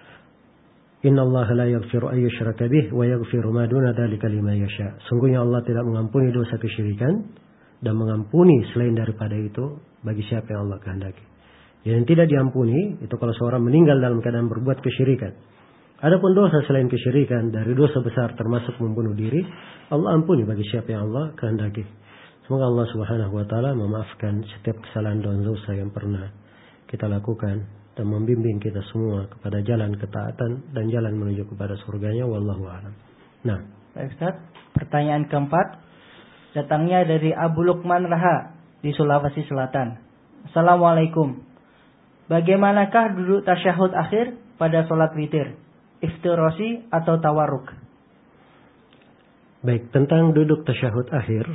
"Inna Allah la yaghfiru an yushraka bih wa yaghfiru ma duna dzalika liman yasha." Sungguhnya Allah tidak mengampuni dosa kesyirikan dan mengampuni selain daripada itu bagi siapa yang Allah kehendaki. Yang tidak diampuni itu kalau seorang meninggal dalam keadaan berbuat kesyirikan. Adapun dosa selain kesyirikan dari dosa besar termasuk membunuh diri, Allah ampuni bagi siapa yang Allah kehendaki. Semoga Allah Subhanahu wa taala memaafkan setiap kesalahan dan dosa yang pernah kita lakukan dan membimbing kita semua kepada jalan ketaatan dan jalan menuju kepada surganya. Wallahu a'lam. Nah, baik Ustaz, pertanyaan keempat datangnya dari Abu Lukman Raha di Sulawesi Selatan. Assalamualaikum. Bagaimanakah duduk tasyahud akhir pada salat witir? Iftirasi atau tawarruk? Baik, tentang duduk tasyahud akhir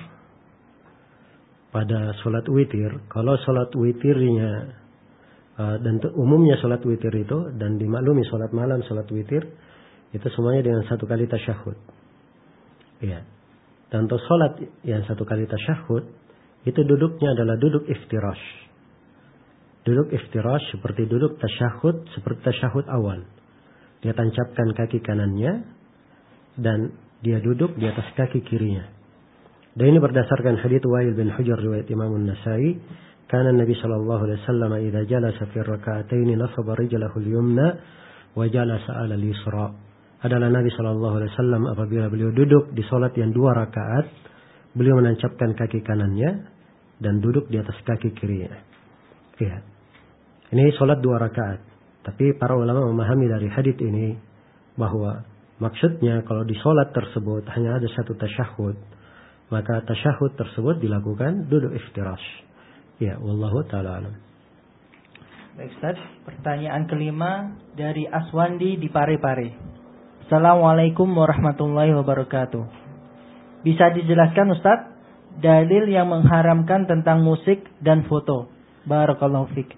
pada sholat witir, kalau sholat witirnya uh, dan umumnya sholat witir itu dan dimaklumi sholat malam, sholat witir itu semuanya dengan satu kali tasyahud. Ya. Dan untuk sholat yang satu kali tasyahud itu duduknya adalah duduk iftirash. Duduk iftirash seperti duduk tasyahud, seperti tasyahud awal. Dia tancapkan kaki kanannya dan dia duduk di atas kaki kirinya. Dan ini berdasarkan hadits Wa'il bin Hujr riwayat Imam An-Nasai, kana Nabi sallallahu alaihi wasallam idza jalasa fi rak'atayn nasaba rijlahu al-yumna wa jalasa 'ala al-yusra. Adalah Nabi sallallahu alaihi wasallam apabila beliau duduk di salat yang dua rakaat, beliau menancapkan kaki kanannya dan duduk di atas kaki kirinya. Ya. Ini salat dua rakaat. Tapi para ulama memahami dari hadits ini bahwa maksudnya kalau di salat tersebut hanya ada satu tasyahud, maka tasyahud tersebut dilakukan duduk iftirash. Ya, wallahu ta'ala alam. Baik Ustaz, pertanyaan kelima dari Aswandi di Parepare. Assalamualaikum warahmatullahi wabarakatuh. Bisa dijelaskan Ustaz dalil yang mengharamkan tentang musik dan foto? Barakallahu fiik.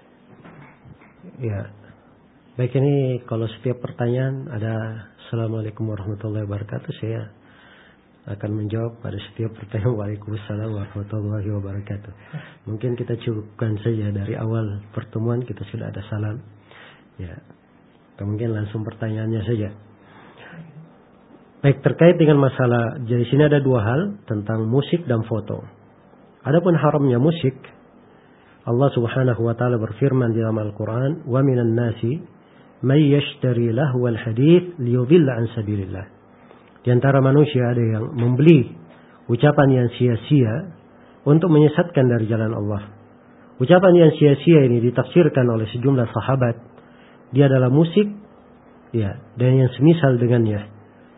Ya. Baik, ini kalau setiap pertanyaan ada Assalamualaikum warahmatullahi wabarakatuh, saya akan menjawab pada setiap pertanyaan Waalaikumsalam warahmatullahi wabarakatuh. Mungkin kita cukupkan saja dari awal pertemuan kita sudah ada salam. Ya. Mungkin langsung pertanyaannya saja. Baik, terkait dengan masalah, jadi sini ada dua hal tentang musik dan foto. Adapun haramnya musik, Allah Subhanahu wa taala berfirman di dalam Al-Qur'an, "Wa minan nasi may yashtari lahwal hadits liyudilla an sabilillah." Di antara manusia ada yang membeli ucapan yang sia-sia untuk menyesatkan dari jalan Allah. Ucapan yang sia-sia ini ditafsirkan oleh sejumlah sahabat. Dia adalah musik, ya, dan yang semisal dengannya.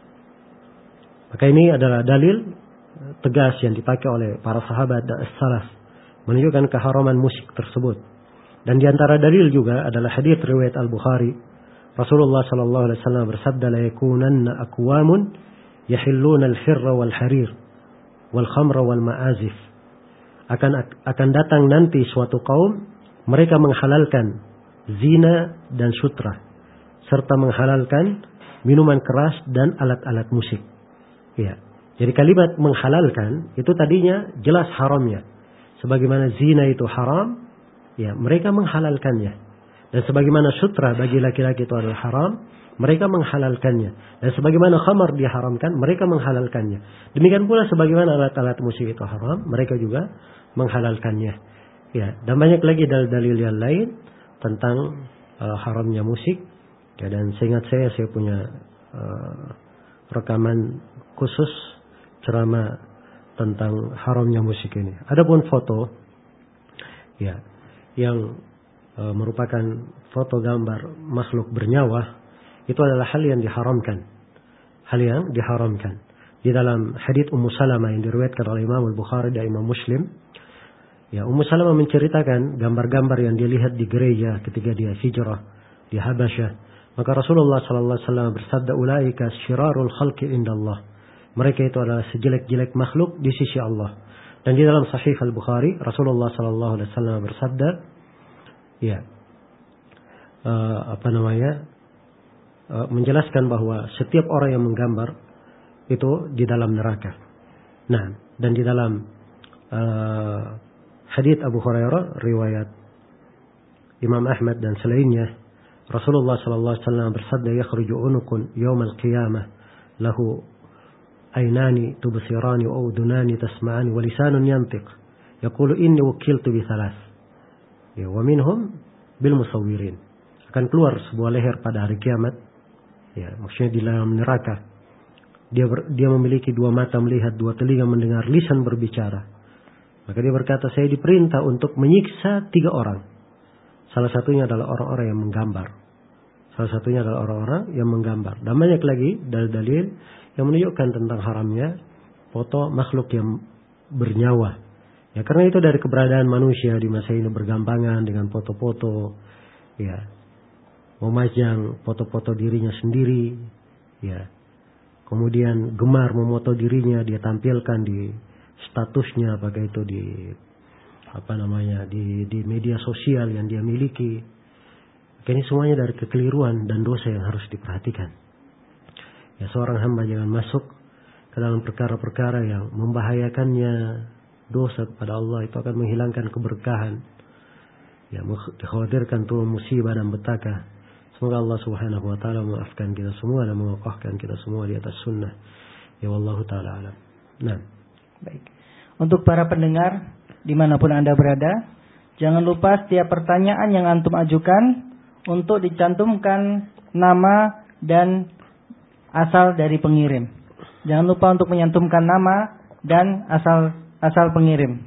Maka ini adalah dalil tegas yang dipakai oleh para sahabat dan as-salaf menunjukkan keharaman musik tersebut. Dan di antara dalil juga adalah hadis riwayat Al-Bukhari. Rasulullah sallallahu alaihi wasallam bersabda, "La yakunanna aqwamun yahilluna al-hirra wal harir wal khamra wal ma'azif." Akan akan datang nanti suatu kaum mereka menghalalkan zina dan sutra serta menghalalkan minuman keras dan alat-alat musik. Ya. Jadi kalimat menghalalkan itu tadinya jelas haramnya. Sebagaimana zina itu haram, ya, mereka menghalalkannya. Dan sebagaimana sutra bagi laki-laki itu adalah haram, mereka menghalalkannya. Dan sebagaimana khamar diharamkan, mereka menghalalkannya. Demikian pula sebagaimana alat-alat musik itu haram, mereka juga menghalalkannya. Ya, dan banyak lagi dalil-dalil yang lain tentang uh, haramnya musik. Ya, dan seingat saya, saya punya uh, rekaman khusus ceramah tentang haramnya musik ini. Adapun foto, ya, yang e, merupakan foto gambar makhluk bernyawa, itu adalah hal yang diharamkan. Hal yang diharamkan. Di dalam hadits Ummu Salamah yang diriwayatkan oleh Imam Al-Bukhari dan Imam Muslim, ya, Ummu Salamah menceritakan gambar-gambar yang dia lihat di gereja ketika dia hijrah di Habasyah. Maka Rasulullah sallallahu alaihi wasallam bersabda, "Ulaika syirarul khalqi indallah." Mereka itu adalah sejelek-jelek makhluk di sisi Allah. Dan di dalam Sahih Al-Bukhari, Rasulullah sallallahu alaihi wasallam bersabda, ya, uh, apa namanya, uh, menjelaskan bahwa setiap orang yang menggambar itu di dalam neraka. Nah, dan di dalam uh, hadits Abu Hurairah riwayat Imam Ahmad dan selainnya, Rasulullah sallallahu alaihi wasallam bersabda, "Yakhruju unukun yaumal qiyamah lahu ainani tubsirani wa udunani tasma'ani wa lisanun yantiq yaqulu inni wukiltu bi thalath." Ya, wa minhum bil musawwirin. Akan keluar sebuah leher pada hari kiamat, ya, maksudnya di dalam neraka. Dia ber, dia memiliki dua mata melihat, dua telinga mendengar, lisan berbicara. Maka dia berkata, "Saya diperintah untuk menyiksa tiga orang. Salah satunya adalah orang-orang yang menggambar. Salah satunya adalah orang-orang yang menggambar." Dan banyak lagi dalil-dalil yang menunjukkan tentang haramnya foto makhluk yang bernyawa. Ya, karena itu dari keberadaan manusia di masa ini bergampangan dengan foto-foto, ya, memajang foto-foto dirinya sendiri, ya, kemudian gemar memoto dirinya, dia tampilkan di statusnya, apakah itu di apa namanya di di media sosial yang dia miliki. Ini semuanya dari kekeliruan dan dosa yang harus diperhatikan. Ya, seorang hamba jangan masuk ke dalam perkara-perkara yang membahayakannya dosa kepada Allah, itu akan menghilangkan keberkahan. Ya, dikhawatirkan turun musibah dan betaka. Semoga Allah Subhanahu wa taala memaafkan kita semua dan mengokohkan kita semua di atas sunnah. Ya, wallahu taala alam. Nah, baik. Untuk para pendengar dimanapun Anda berada, jangan lupa setiap pertanyaan yang antum ajukan untuk dicantumkan nama dan asal dari pengirim. Jangan lupa untuk menyantumkan nama dan asal asal pengirim.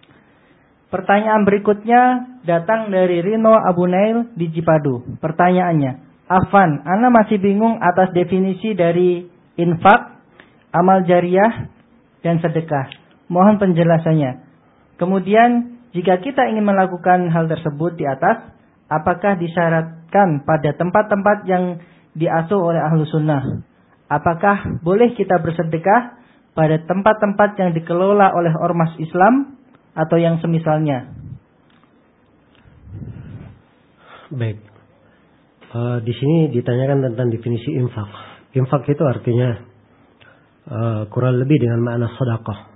Pertanyaan berikutnya datang dari Rino Abu Nail di Cipadu. Pertanyaannya, "Afan, ana masih bingung atas definisi dari infak, amal jariah, dan sedekah. Mohon penjelasannya. Kemudian, jika kita ingin melakukan hal tersebut di atas, apakah disyaratkan pada tempat-tempat yang diasuh oleh ahlu sunnah? Apakah boleh kita bersedekah pada tempat-tempat yang dikelola oleh ormas Islam atau yang semisalnya? Baik. Uh, di sini ditanyakan tentang definisi infak. Infak itu artinya uh, kurang lebih dengan makna sedekah.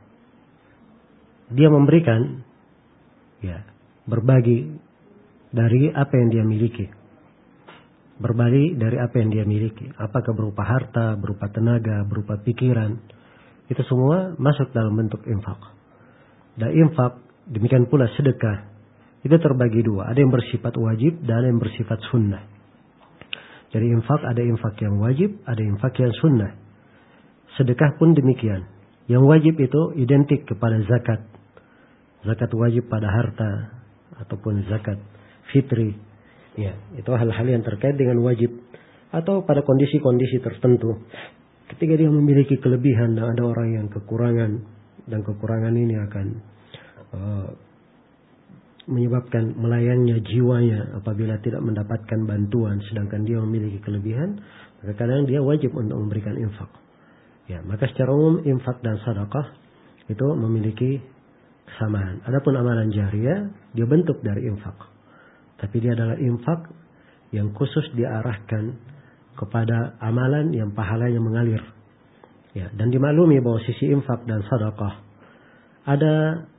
Dia memberikan, ya, berbagi dari apa yang dia miliki. Berbagi dari apa yang dia miliki. Apakah berupa harta, berupa tenaga, berupa pikiran. Itu semua masuk dalam bentuk infak. Dan infak, demikian pula sedekah. Itu terbagi dua. Ada yang bersifat wajib dan ada yang bersifat sunnah. Jadi infak ada infak yang wajib, ada infak yang sunnah. Sedekah pun demikian. Yang wajib itu identik kepada zakat. Zakat wajib pada harta ataupun zakat fitri. Ya, itu hal-hal yang terkait dengan wajib atau pada kondisi-kondisi tertentu. Ketika dia memiliki kelebihan dan ada orang yang kekurangan dan kekurangan ini akan uh, menyebabkan melayangnya jiwanya apabila tidak mendapatkan bantuan sedangkan dia memiliki kelebihan, maka kadang dia wajib untuk memberikan infak. Ya, maka secara umum infak dan sedekah itu memiliki kesamaan. Adapun amalan jariah dia bentuk dari infak. Tapi dia adalah infak yang khusus diarahkan kepada amalan yang pahalanya mengalir. Ya, dan dimaklumi bahwa sisi infak dan sedekah ada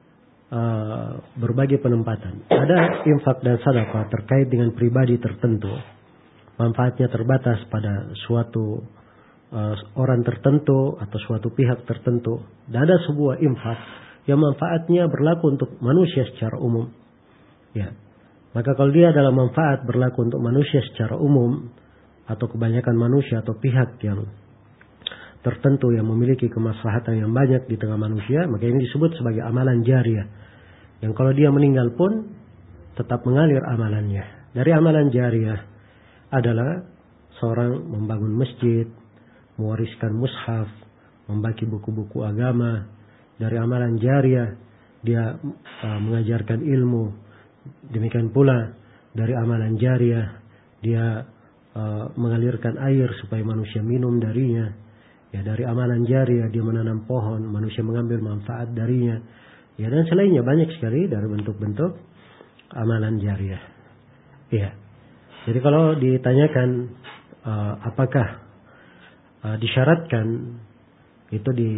uh, berbagai penempatan. Ada infak dan sedekah terkait dengan pribadi tertentu. Manfaatnya terbatas pada suatu uh, orang tertentu atau suatu pihak tertentu. Dan ada sebuah infak yang manfaatnya berlaku untuk manusia secara umum. Ya. Maka kalau dia adalah manfaat berlaku untuk manusia secara umum atau kebanyakan manusia atau pihak yang tertentu yang memiliki kemaslahatan yang banyak di tengah manusia, maka ini disebut sebagai amalan jariah. Yang kalau dia meninggal pun tetap mengalir amalannya. Dari amalan jariah adalah seorang membangun masjid, mewariskan mushaf, membagi buku-buku agama. Dari amalan jariah dia uh, mengajarkan ilmu. Demikian pula dari amalan jariah dia uh, mengalirkan air supaya manusia minum darinya. Ya, dari amalan jariah dia menanam pohon, manusia mengambil manfaat darinya. Ya, dan selainnya banyak sekali dari bentuk-bentuk amalan jariah. Ya. Jadi kalau ditanyakan uh, apakah uh, disyaratkan itu di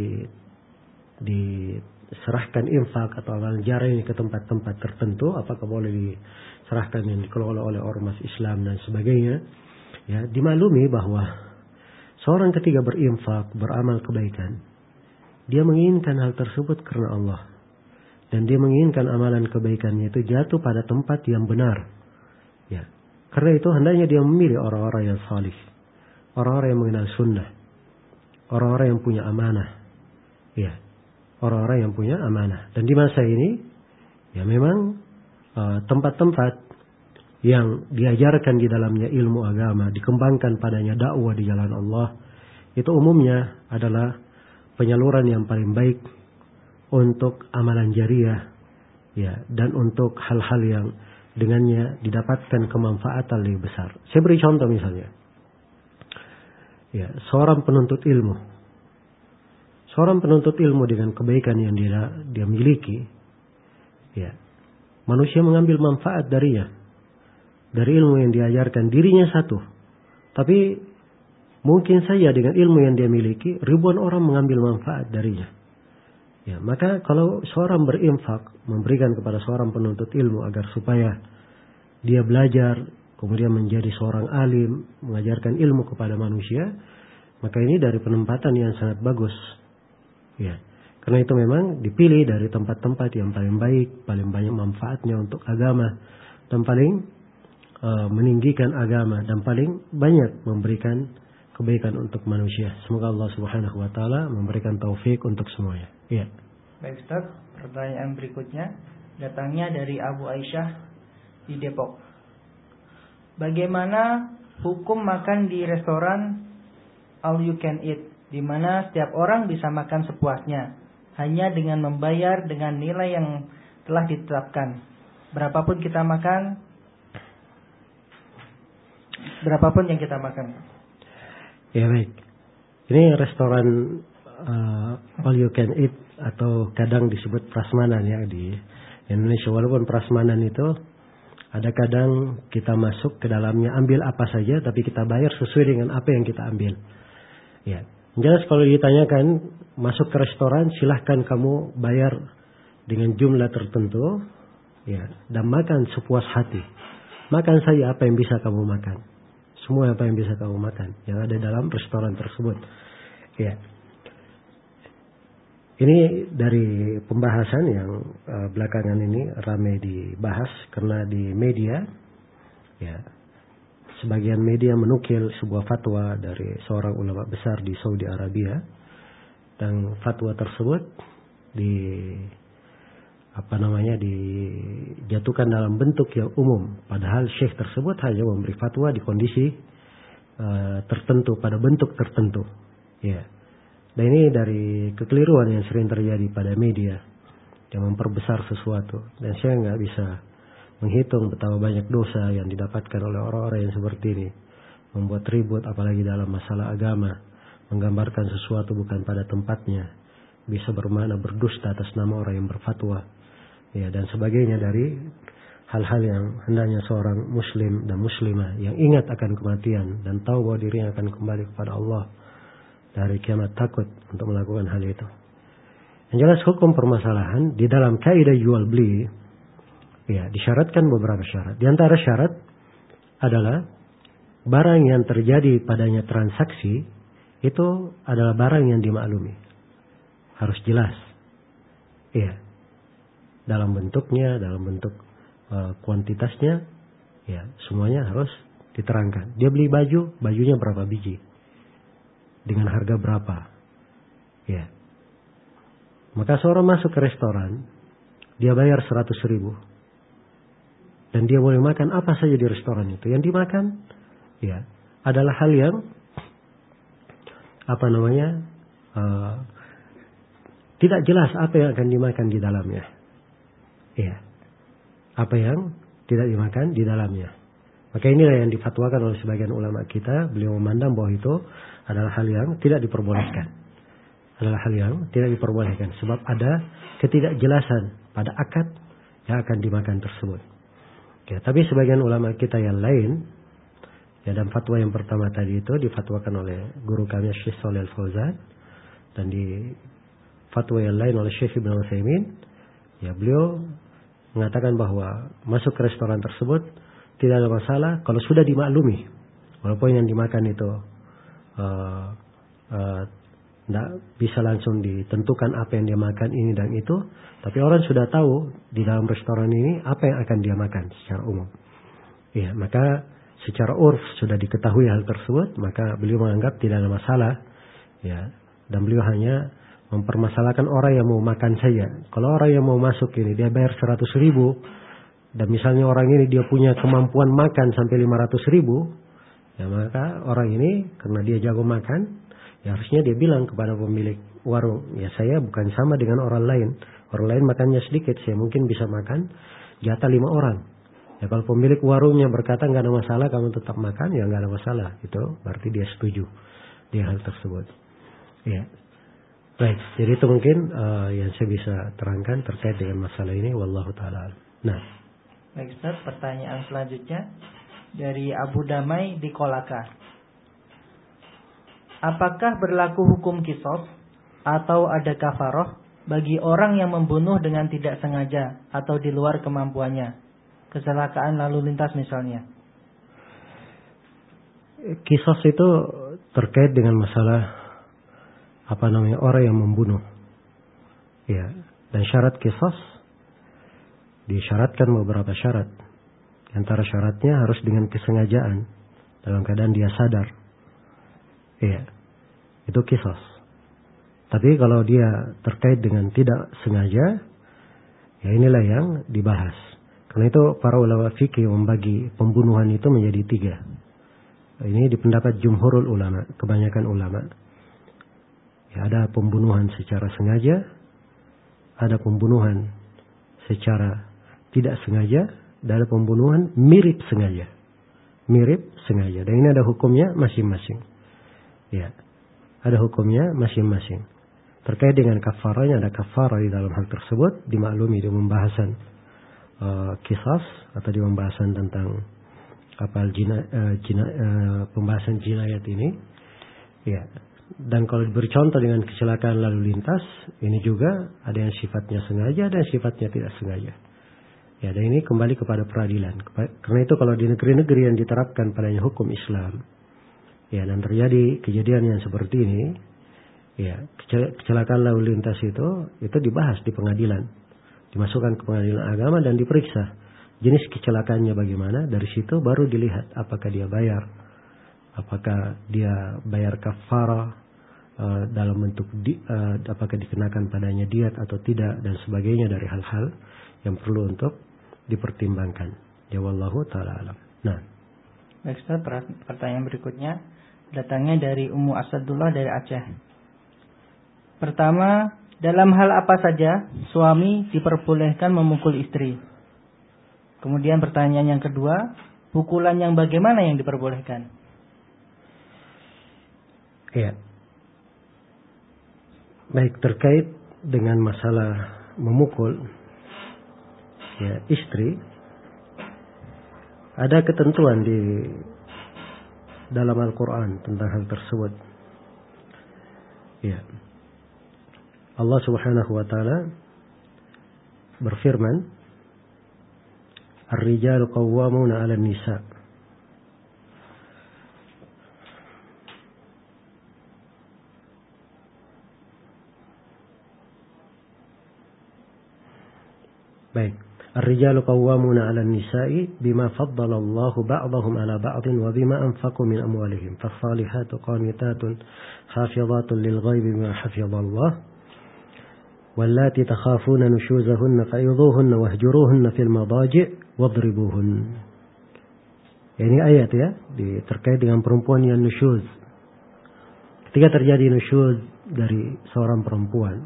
diserahkan infak atau amalan jariah ini ke tempat-tempat tertentu, apakah boleh diserahkan yang dikelola oleh ormas Islam dan sebagainya? Ya, dimaklumi bahwa seorang ketika berinfak, beramal kebaikan, dia menginginkan hal tersebut karena Allah. Dan dia menginginkan amalan kebaikannya itu jatuh pada tempat yang benar. Ya. Karena itu hendaknya dia memilih orang-orang yang salih. Orang-orang yang mengenal sunnah. Orang-orang yang punya amanah. Ya. Orang-orang yang punya amanah. Dan di masa ini, ya memang uh, tempat-tempat yang diajarkan di dalamnya ilmu agama, dikembangkan padanya dakwah di jalan Allah, itu umumnya adalah penyaluran yang paling baik untuk amalan jariah, ya, dan untuk hal-hal yang dengannya didapatkan kemanfaatan lebih besar. Saya beri contoh misalnya, ya, seorang penuntut ilmu. Seorang penuntut ilmu dengan kebaikan yang dia, dia miliki, ya, manusia mengambil manfaat darinya, dari ilmu yang diajarkan. Dirinya satu, tapi mungkin saja dengan ilmu yang dia miliki ribuan orang mengambil manfaat darinya. Ya, maka kalau seorang berinfak, memberikan kepada seorang penuntut ilmu agar supaya dia belajar, kemudian menjadi seorang alim, mengajarkan ilmu kepada manusia, maka ini dari penempatan yang sangat bagus. Ya, karena itu memang dipilih dari tempat-tempat yang paling baik, paling banyak manfaatnya untuk agama, dan paling uh, meninggikan agama, dan paling banyak memberikan kebaikan untuk manusia. Semoga Allah Subhanahu wa taala memberikan taufik untuk semuanya. Iya. Baik Ustaz, pertanyaan berikutnya datangnya dari Abu Aisyah di Depok. Bagaimana hukum makan di restoran all you can eat, di mana setiap orang bisa makan sepuasnya, hanya dengan membayar dengan nilai yang telah ditetapkan. Berapapun kita makan, berapapun yang kita makan. Ya baik. Ini restoran uh, all you can eat atau kadang disebut prasmanan ya di Indonesia. Walaupun prasmanan itu ada kadang kita masuk ke dalamnya ambil apa saja tapi kita bayar sesuai dengan apa yang kita ambil. Ya. Jelas kalau ditanyakan masuk ke restoran silahkan kamu bayar dengan jumlah tertentu ya dan makan sepuas hati. Makan saja apa yang bisa kamu makan. Semua apa yang bisa kamu makan yang ada dalam restoran tersebut. Ya. Ini dari pembahasan yang uh, belakangan ini ramai dibahas karena di media, ya, sebagian media menukil sebuah fatwa dari seorang ulama besar di Saudi Arabia, dan fatwa tersebut di apa namanya dijatuhkan dalam bentuk yang umum, padahal syekh tersebut hanya memberi fatwa di kondisi uh, tertentu pada bentuk tertentu, ya. Dan ini dari kekeliruan yang sering terjadi pada media yang memperbesar sesuatu. Dan saya nggak bisa menghitung betapa banyak dosa yang didapatkan oleh orang-orang yang seperti ini. Membuat ribut apalagi dalam masalah agama. Menggambarkan sesuatu bukan pada tempatnya. Bisa bermakna berdusta atas nama orang yang berfatwa. Ya, dan sebagainya dari hal-hal yang hendaknya seorang muslim dan muslimah yang ingat akan kematian dan tahu bahwa dirinya akan kembali kepada Allah dari kiamat takut untuk melakukan hal itu. Yang jelas hukum permasalahan di dalam kaidah jual beli ya disyaratkan beberapa syarat. Di antara syarat adalah barang yang terjadi padanya transaksi itu adalah barang yang dimaklumi. Harus jelas. Iya. Dalam bentuknya, dalam bentuk uh, kuantitasnya ya semuanya harus diterangkan. Dia beli baju, bajunya berapa biji? Dengan harga berapa? Ya. Maka seorang masuk ke restoran, dia bayar seratus ribu. Dan dia boleh makan apa saja di restoran itu. Yang dimakan, ya, adalah hal yang, apa namanya, uh, tidak jelas apa yang akan dimakan di dalamnya. Ya. Apa yang tidak dimakan di dalamnya. Maka inilah yang difatwakan oleh sebagian ulama kita. Beliau memandang bahwa itu adalah hal yang tidak diperbolehkan. Adalah hal yang tidak diperbolehkan. Sebab ada ketidakjelasan pada akad yang akan dimakan tersebut. Ya, tapi sebagian ulama kita yang lain, ya, dan fatwa yang pertama tadi itu difatwakan oleh guru kami Syekh Shalih Al-Fauzan, dan di fatwa yang lain oleh Syekh Ibn Utsaimin, ya beliau mengatakan bahwa masuk ke restoran tersebut tidak ada masalah kalau sudah dimaklumi. Walaupun yang dimakan itu uh, uh, tidak bisa langsung ditentukan apa yang dia makan ini dan itu. Tapi orang sudah tahu di dalam restoran ini apa yang akan dia makan secara umum. Ya, maka secara urf sudah diketahui hal tersebut. Maka beliau menganggap tidak ada masalah. Ya, dan beliau hanya mempermasalahkan orang yang mau makan saja. Kalau orang yang mau masuk ini dia bayar seratus ribu. Dan misalnya orang ini dia punya kemampuan makan sampai lima ratus ribu. Ya maka orang ini karena dia jago makan. Ya harusnya dia bilang kepada pemilik warung. Ya saya bukan sama dengan orang lain. Orang lain makannya sedikit. Saya mungkin bisa makan jatah lima orang. Ya kalau pemilik warungnya berkata nggak ada masalah kamu tetap makan. Ya nggak ada masalah. Itu berarti dia setuju. Di hal tersebut. Ya. Baik. Jadi itu mungkin uh, yang saya bisa terangkan terkait dengan masalah ini. Wallahu ta'ala. Nah. Baik Ustaz, pertanyaan selanjutnya dari Abu Damai di Kolaka. Apakah berlaku hukum qisas atau ada kafaroh bagi orang yang membunuh dengan tidak sengaja atau di luar kemampuannya? Kecelakaan lalu lintas misalnya. Qisas itu terkait dengan masalah apa namanya orang yang membunuh. Ya, dan syarat qisas disyaratkan beberapa syarat. Antara syaratnya harus dengan kesengajaan dalam keadaan dia sadar. Iya. Itu qisas. Tapi kalau dia terkait dengan tidak sengaja, ya inilah yang dibahas. Karena itu para ulama fikih membagi pembunuhan itu menjadi tiga. Ini di pendapat jumhurul ulama, kebanyakan ulama. Ya, ada pembunuhan secara sengaja, ada pembunuhan secara tidak sengaja, dan ada pembunuhan mirip sengaja. mirip sengaja. Dan ini ada hukumnya masing-masing. Ya, ada hukumnya masing-masing. Terkait dengan kafaranya, ada kafarah di dalam hal tersebut, dimaklumi di pembahasan uh, kisas atau di pembahasan tentang apa jina, uh, jina, uh, pembahasan jinayat ini. Ya, dan kalau diberi contoh dengan kecelakaan lalu lintas, ini juga ada yang sifatnya sengaja, ada yang sifatnya tidak sengaja. Ya, dan ini kembali kepada peradilan. Karena itu kalau di negeri-negeri yang diterapkan padanya hukum Islam, ya, dan terjadi kejadian yang seperti ini, ya, kecelakaan lalu lintas itu itu dibahas di pengadilan, dimasukkan ke pengadilan agama dan diperiksa jenis kecelakaannya bagaimana. Dari situ baru dilihat apakah dia bayar, apakah dia bayar kafarah uh, dalam bentuk di, uh, apakah dikenakan padanya diat atau tidak dan sebagainya dari hal-hal yang perlu untuk dipertimbangkan. Ya wallahu taala alam. Nah, baik Ustaz, pertanyaan berikutnya datangnya dari Ummu Asadullah dari Aceh. Pertama, dalam hal apa saja suami diperbolehkan memukul istri? Kemudian pertanyaan yang kedua, pukulan yang bagaimana yang diperbolehkan? Ya. Baik, terkait dengan masalah memukul ya istri, ada ketentuan di dalam Al-Quran tentang hal tersebut. Ya. Allah Subhanahu wa taala berfirman, "Ar-rijalu qawwamuna 'alan nisa." Baik. Ar-rijalu qawwamuna 'alan nisa'i bima faddala Allahu ba'dahum 'ala ba'din wa bima anfaqu min amwalihim. Fas-salihatu qanitatun hafizatun lil ghaibi bima hafizallah. Wallati takhafuna nushuzahunna fa'idhuhunna wahjuruhunna fil madaji' wadribuhun. Ini ayat ya, di, terkait dengan perempuan yang nusyuz. Ketika terjadi nusyuz dari seorang perempuan,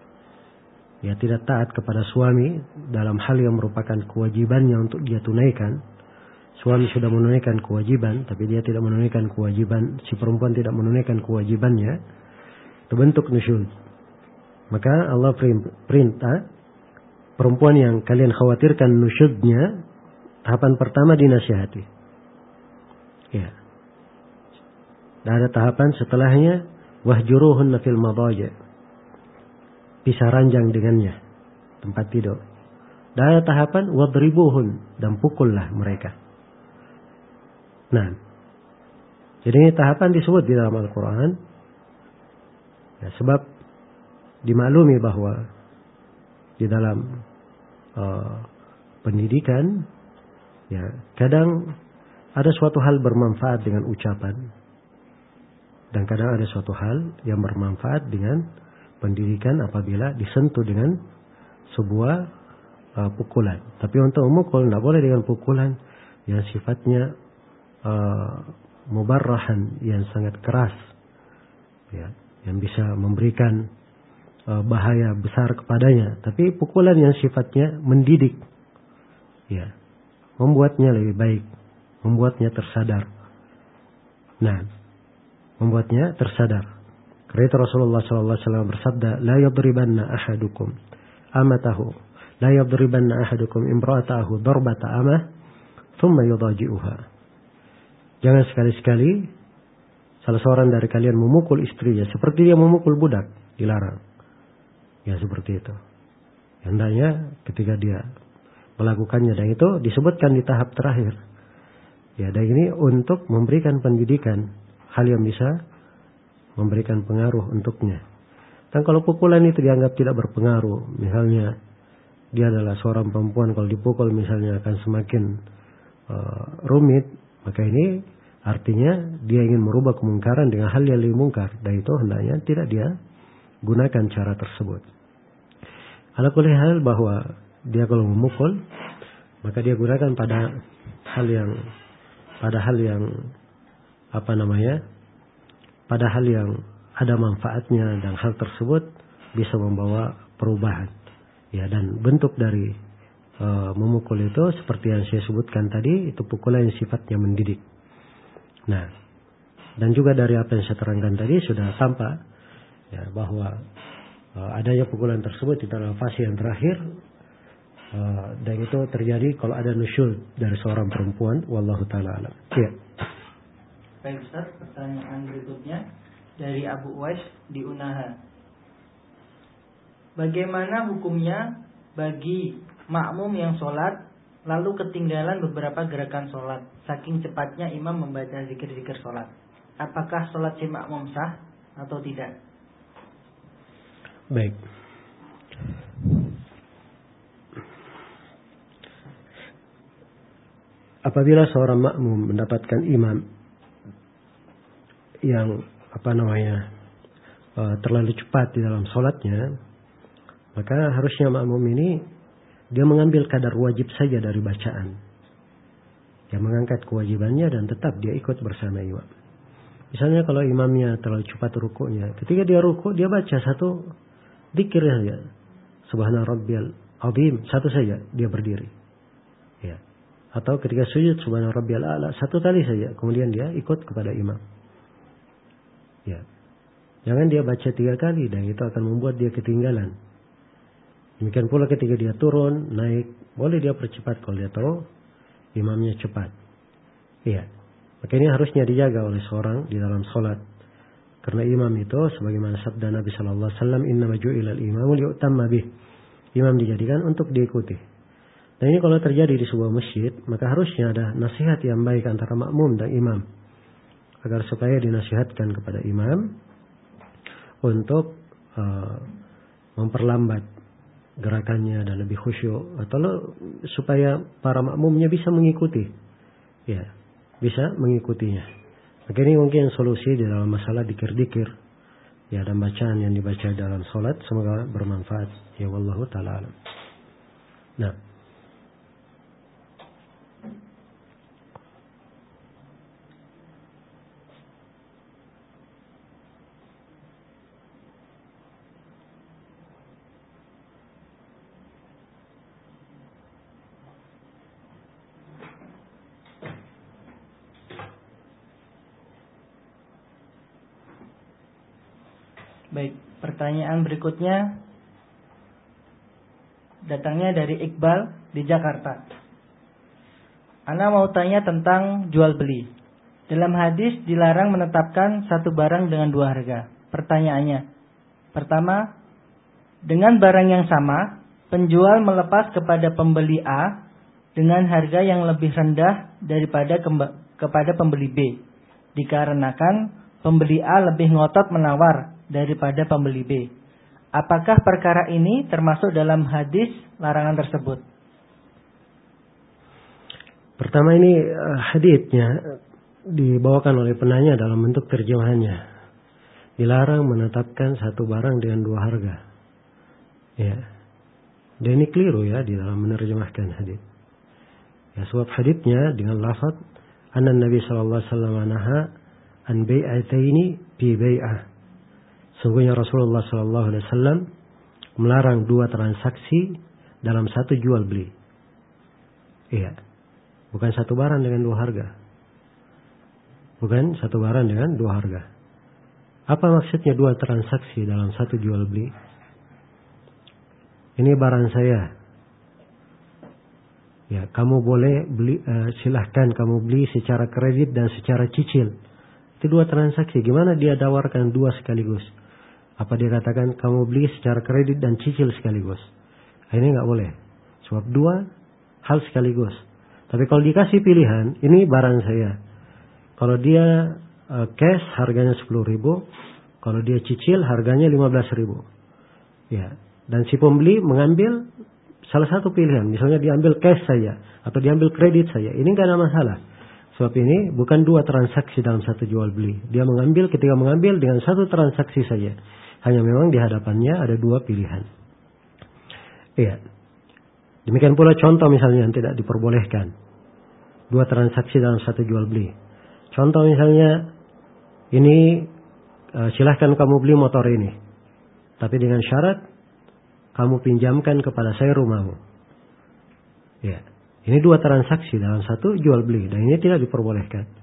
ya tidak taat kepada suami dalam hal yang merupakan kewajibannya untuk dia tunaikan. Suami sudah menunaikan kewajiban, tapi dia tidak menunaikan kewajiban, si perempuan tidak menunaikan kewajibannya, itu bentuk nusyuz. Maka Allah perintah perempuan yang kalian khawatirkan nusyuznya, tahapan pertama dinasihati. Ya. Dan ada tahapan setelahnya, wahjuruhunna fil madaji'. Pisah ranjang dengannya, tempat tidur. Dan ada tahapan wadribuhun, dan pukullah mereka. Nah, jadi ini tahapan disebut di dalam Al-Quran. Ya, sebab dimaklumi bahwa di dalam uh, pendidikan, ya kadang ada suatu hal bermanfaat dengan ucapan, dan kadang ada suatu hal yang bermanfaat dengan pendidikan apabila disentuh dengan sebuah uh, pukulan. Tapi untuk memukul tidak boleh dengan pukulan yang sifatnya uh, mubarrahan, yang sangat keras, ya, yang bisa memberikan uh, bahaya besar kepadanya. Tapi pukulan yang sifatnya mendidik, ya, membuatnya lebih baik, membuatnya tersadar. Nah, membuatnya tersadar. Karena itu Rasulullah sallallahu alaihi wasallam bersabda, "La yadribanna ahadukum amatahu, la yadribanna ahadukum imra'atahu darbata amah, thumma yudaji'uha." Jangan sekali-sekali salah seorang dari kalian memukul istrinya seperti dia memukul budak, dilarang. Ya seperti itu. Hendaknya ketika dia melakukannya, dan itu disebutkan di tahap terakhir. Ya, dan ini untuk memberikan pendidikan, hal yang bisa memberikan pengaruh untuknya. Dan kalau pukulan itu dianggap tidak berpengaruh, misalnya dia adalah seorang perempuan, kalau dipukul misalnya akan semakin uh, rumit, maka ini artinya dia ingin merubah kemungkaran dengan hal yang lebih mungkar, dan itu hendaknya tidak dia gunakan cara tersebut. Ala kulli hal, bahwa dia kalau memukul, maka dia gunakan pada hal yang pada hal yang apa namanya pada hal yang ada manfaatnya, dan hal tersebut bisa membawa perubahan. Ya, dan bentuk dari uh, memukul itu seperti yang saya sebutkan tadi, itu pukulan yang sifatnya mendidik. Nah, dan juga dari apa yang saya terangkan tadi sudah tampak ya, bahwa uh, adanya pukulan tersebut di dalam fase yang terakhir, uh, dan itu terjadi kalau ada nusyul dari seorang perempuan. Wallahu ta'ala alam. Ya. Baik Ustaz, pertanyaan berikutnya dari Abu Uwais di Unaha. Bagaimana hukumnya bagi makmum yang sholat lalu ketinggalan beberapa gerakan sholat saking cepatnya imam membaca zikir-zikir sholat? Apakah sholat si makmum sah atau tidak? Baik. Apabila seorang makmum mendapatkan imam yang apa namanya uh, terlalu cepat di dalam sholatnya, maka harusnya makmum ini dia mengambil kadar wajib saja dari bacaan. Dia mengangkat kewajibannya dan tetap dia ikut bersama imam. Misalnya kalau imamnya terlalu cepat rukuknya, ketika dia rukuk dia baca satu zikir saja, Subhana Rabbiyal Azim, satu saja dia berdiri. Ya. Atau ketika sujud Subhana Rabbiyal A'la, satu kali saja, kemudian dia ikut kepada imam. Ya. Jangan dia baca tiga kali dan itu akan membuat dia ketinggalan. Demikian pula ketika dia turun, naik, boleh dia percepat kalau dia tahu imamnya cepat. Iya. Maka ini harusnya dijaga oleh seorang di dalam sholat. Karena imam itu, sebagaimana sabda Nabi Sallallahu Alaihi Wasallam, Innama ju'ilal imamu liyu'tamma bih. Imam dijadikan untuk diikuti. Dan ini kalau terjadi di sebuah masjid, maka harusnya ada nasihat yang baik antara makmum dan imam. Agar supaya dinasihatkan kepada imam untuk uh, memperlambat gerakannya dan lebih khusyuk, atau supaya para makmumnya bisa mengikuti, ya, bisa mengikutinya. Maka ini mungkin solusi di dalam masalah dikir-dikir, ya, dan bacaan yang dibaca dalam sholat. Semoga bermanfaat. Ya, wallahu ta'ala alam. Nah, Baik, pertanyaan berikutnya datangnya dari Iqbal di Jakarta. Ana mau tanya tentang jual beli. Dalam hadis dilarang menetapkan satu barang dengan dua harga. Pertanyaannya, pertama, dengan barang yang sama, penjual melepas kepada pembeli A dengan harga yang lebih rendah daripada kemba- kepada pembeli B, dikarenakan pembeli A lebih ngotot menawar daripada pembeli B. Apakah perkara ini termasuk dalam hadis larangan tersebut? pertama ini haditsnya dibawakan oleh penanya dalam bentuk terjemahannya. Dilarang menetapkan satu barang dengan dua harga. Ya. Dan ini keliru ya di dalam menerjemahkan hadits. Ya, sebab haditsnya dengan lafaz anna Nabi sallallahu alaihi wasallam naha an bai'ataini bi bai'ah. Sungguhnya Rasulullah sallallahu alaihi wasallam melarang dua transaksi dalam satu jual beli. Iya. Bukan satu barang dengan dua harga. Bukan satu barang dengan dua harga. Apa maksudnya dua transaksi dalam satu jual beli? Ini barang saya. Ya, kamu boleh beli, uh, silahkan kamu beli secara kredit dan secara cicil. Itu dua transaksi. Gimana dia tawarkan dua sekaligus? Apa dia katakan kamu beli secara kredit dan cicil sekaligus? Ini nggak boleh. Sebab dua hal sekaligus. Tapi kalau dikasih pilihan, ini barang saya. Kalau dia uh, cash harganya sepuluh ribu. Kalau dia cicil harganya lima belas ribu. Ya. Dan si pembeli mengambil salah satu pilihan. Misalnya diambil cash saja. Atau diambil kredit saja. Ini nggak ada masalah. Sebab ini bukan dua transaksi dalam satu jual beli. Dia mengambil ketika mengambil dengan satu transaksi saja. Hanya memang di hadapannya ada dua pilihan. Iya. Demikian pula contoh misalnya yang tidak diperbolehkan. Dua transaksi dalam satu jual beli. Contoh misalnya, ini uh, silahkan kamu beli motor ini. Tapi dengan syarat, kamu pinjamkan kepada saya rumahmu. Ya. Ini dua transaksi dalam satu jual beli. Dan ini tidak diperbolehkan.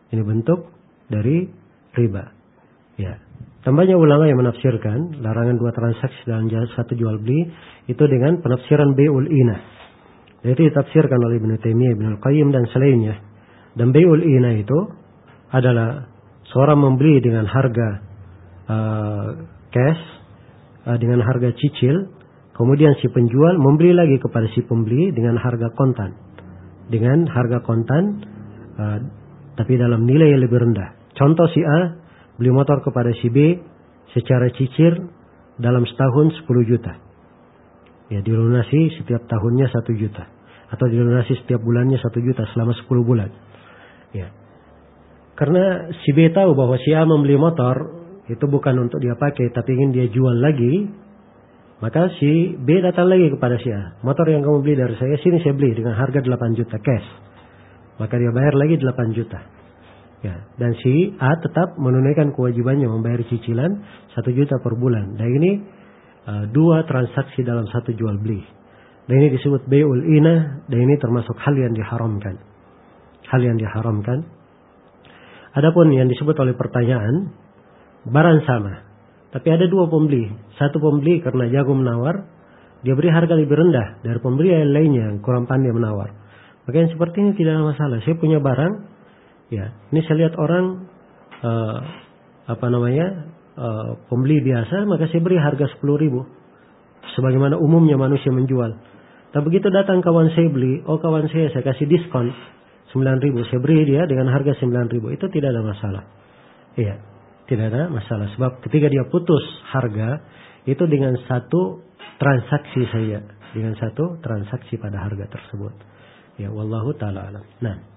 Ini bentuk dari riba. Ya. Tambahnya ulama yang menafsirkan larangan dua transaksi dalam satu jual beli itu dengan penafsiran bai'ul ina. Itu ditafsirkan oleh Ibnu Taimiyah, Ibnu Qayyim dan selainnya. Dan bai'ul ina itu adalah seorang membeli dengan harga uh, cash, uh, dengan harga cicil, kemudian si penjual membeli lagi kepada si pembeli dengan harga kontan. Dengan harga kontan, uh, tapi dalam nilai yang lebih rendah. Contoh si A beli motor kepada si B secara cicil dalam setahun sepuluh juta. Ya, dilunasi setiap tahunnya satu juta. Atau dilunasi setiap bulannya satu juta selama sepuluh bulan. Ya. Karena si B tahu bahwa si A membeli motor itu bukan untuk dia pakai, tapi ingin dia jual lagi. Maka si B datang lagi kepada si A. Motor yang kamu beli dari saya, sini saya beli dengan harga delapan juta cash. Maka dia bayar lagi delapan juta. Ya, dan si A tetap menunaikan kewajibannya membayar cicilan satu juta per bulan. Dan ini uh, dua transaksi dalam satu jual beli. Dan ini disebut bai'ul ina, dan ini termasuk hal yang diharamkan. Hal yang diharamkan. Adapun yang disebut oleh pertanyaan, barang sama. Tapi ada dua pembeli. Satu pembeli karena jago menawar, dia beri harga lebih rendah dari pembeli yang lainnya yang kurang pandai menawar. Maka yang seperti ini tidak ada masalah. Saya punya barang. Ya, ini saya lihat orang uh, apa namanya uh, pembeli biasa, maka saya beri harga sepuluh ribu, sebagaimana umumnya manusia menjual. Tapi begitu datang kawan saya beli, oh kawan saya saya kasih diskon sembilan ribu, saya beri dia dengan harga sembilan ribu, itu tidak ada masalah. Iya, tidak ada masalah. Sebab ketika dia putus harga itu dengan satu transaksi saya, dengan satu transaksi pada harga tersebut. Ya, wallahu taala alam. Nah.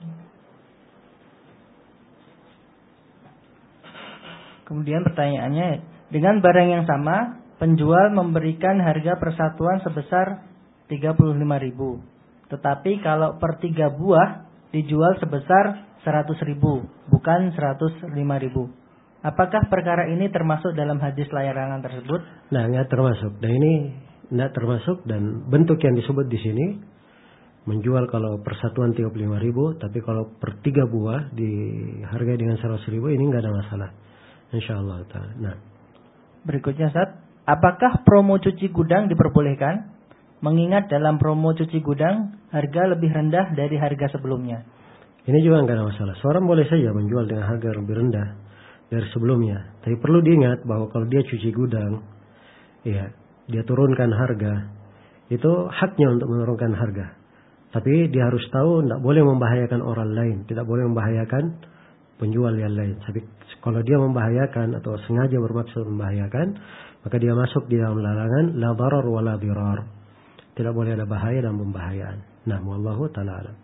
Kemudian pertanyaannya, dengan barang yang sama, penjual memberikan harga persatuan sebesar tiga puluh lima ribu. Tetapi kalau per tiga buah dijual sebesar seratus ribu, bukan seratus lima ribu. Apakah perkara ini termasuk dalam hadis larangan tersebut? Nah, nggak termasuk. Dan ini nggak termasuk, dan bentuk yang disebut di sini menjual kalau persatuan tiga puluh lima ribu, tapi kalau per tiga buah dihargai dengan seratus ribu, ini nggak ada masalah. Insyaallah ta'ala. Nah. Berikutnya, Ustaz, apakah promo cuci gudang diperbolehkan? Mengingat dalam promo cuci gudang harga lebih rendah dari harga sebelumnya. Ini juga enggak ada masalah. Seorang boleh saja menjual dengan harga lebih rendah dari sebelumnya. Tapi perlu diingat bahwa kalau dia cuci gudang, ya, dia turunkan harga, itu haknya untuk menurunkan harga. Tapi dia harus tahu tidak boleh membahayakan orang lain, tidak boleh membahayakan penjual yang lain. Tapi kalau dia membahayakan atau sengaja bermaksud membahayakan, maka dia masuk di dalam larangan la darar wa la dirar. Tidak boleh ada bahaya dan pembahayaan. Nah, wallahu ta'ala alam.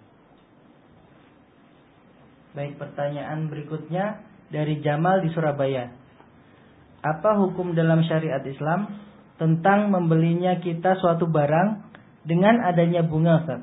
Baik, pertanyaan berikutnya dari Jamal di Surabaya. Apa hukum dalam syariat Islam tentang membelinya kita suatu barang dengan adanya bunga, Ustaz?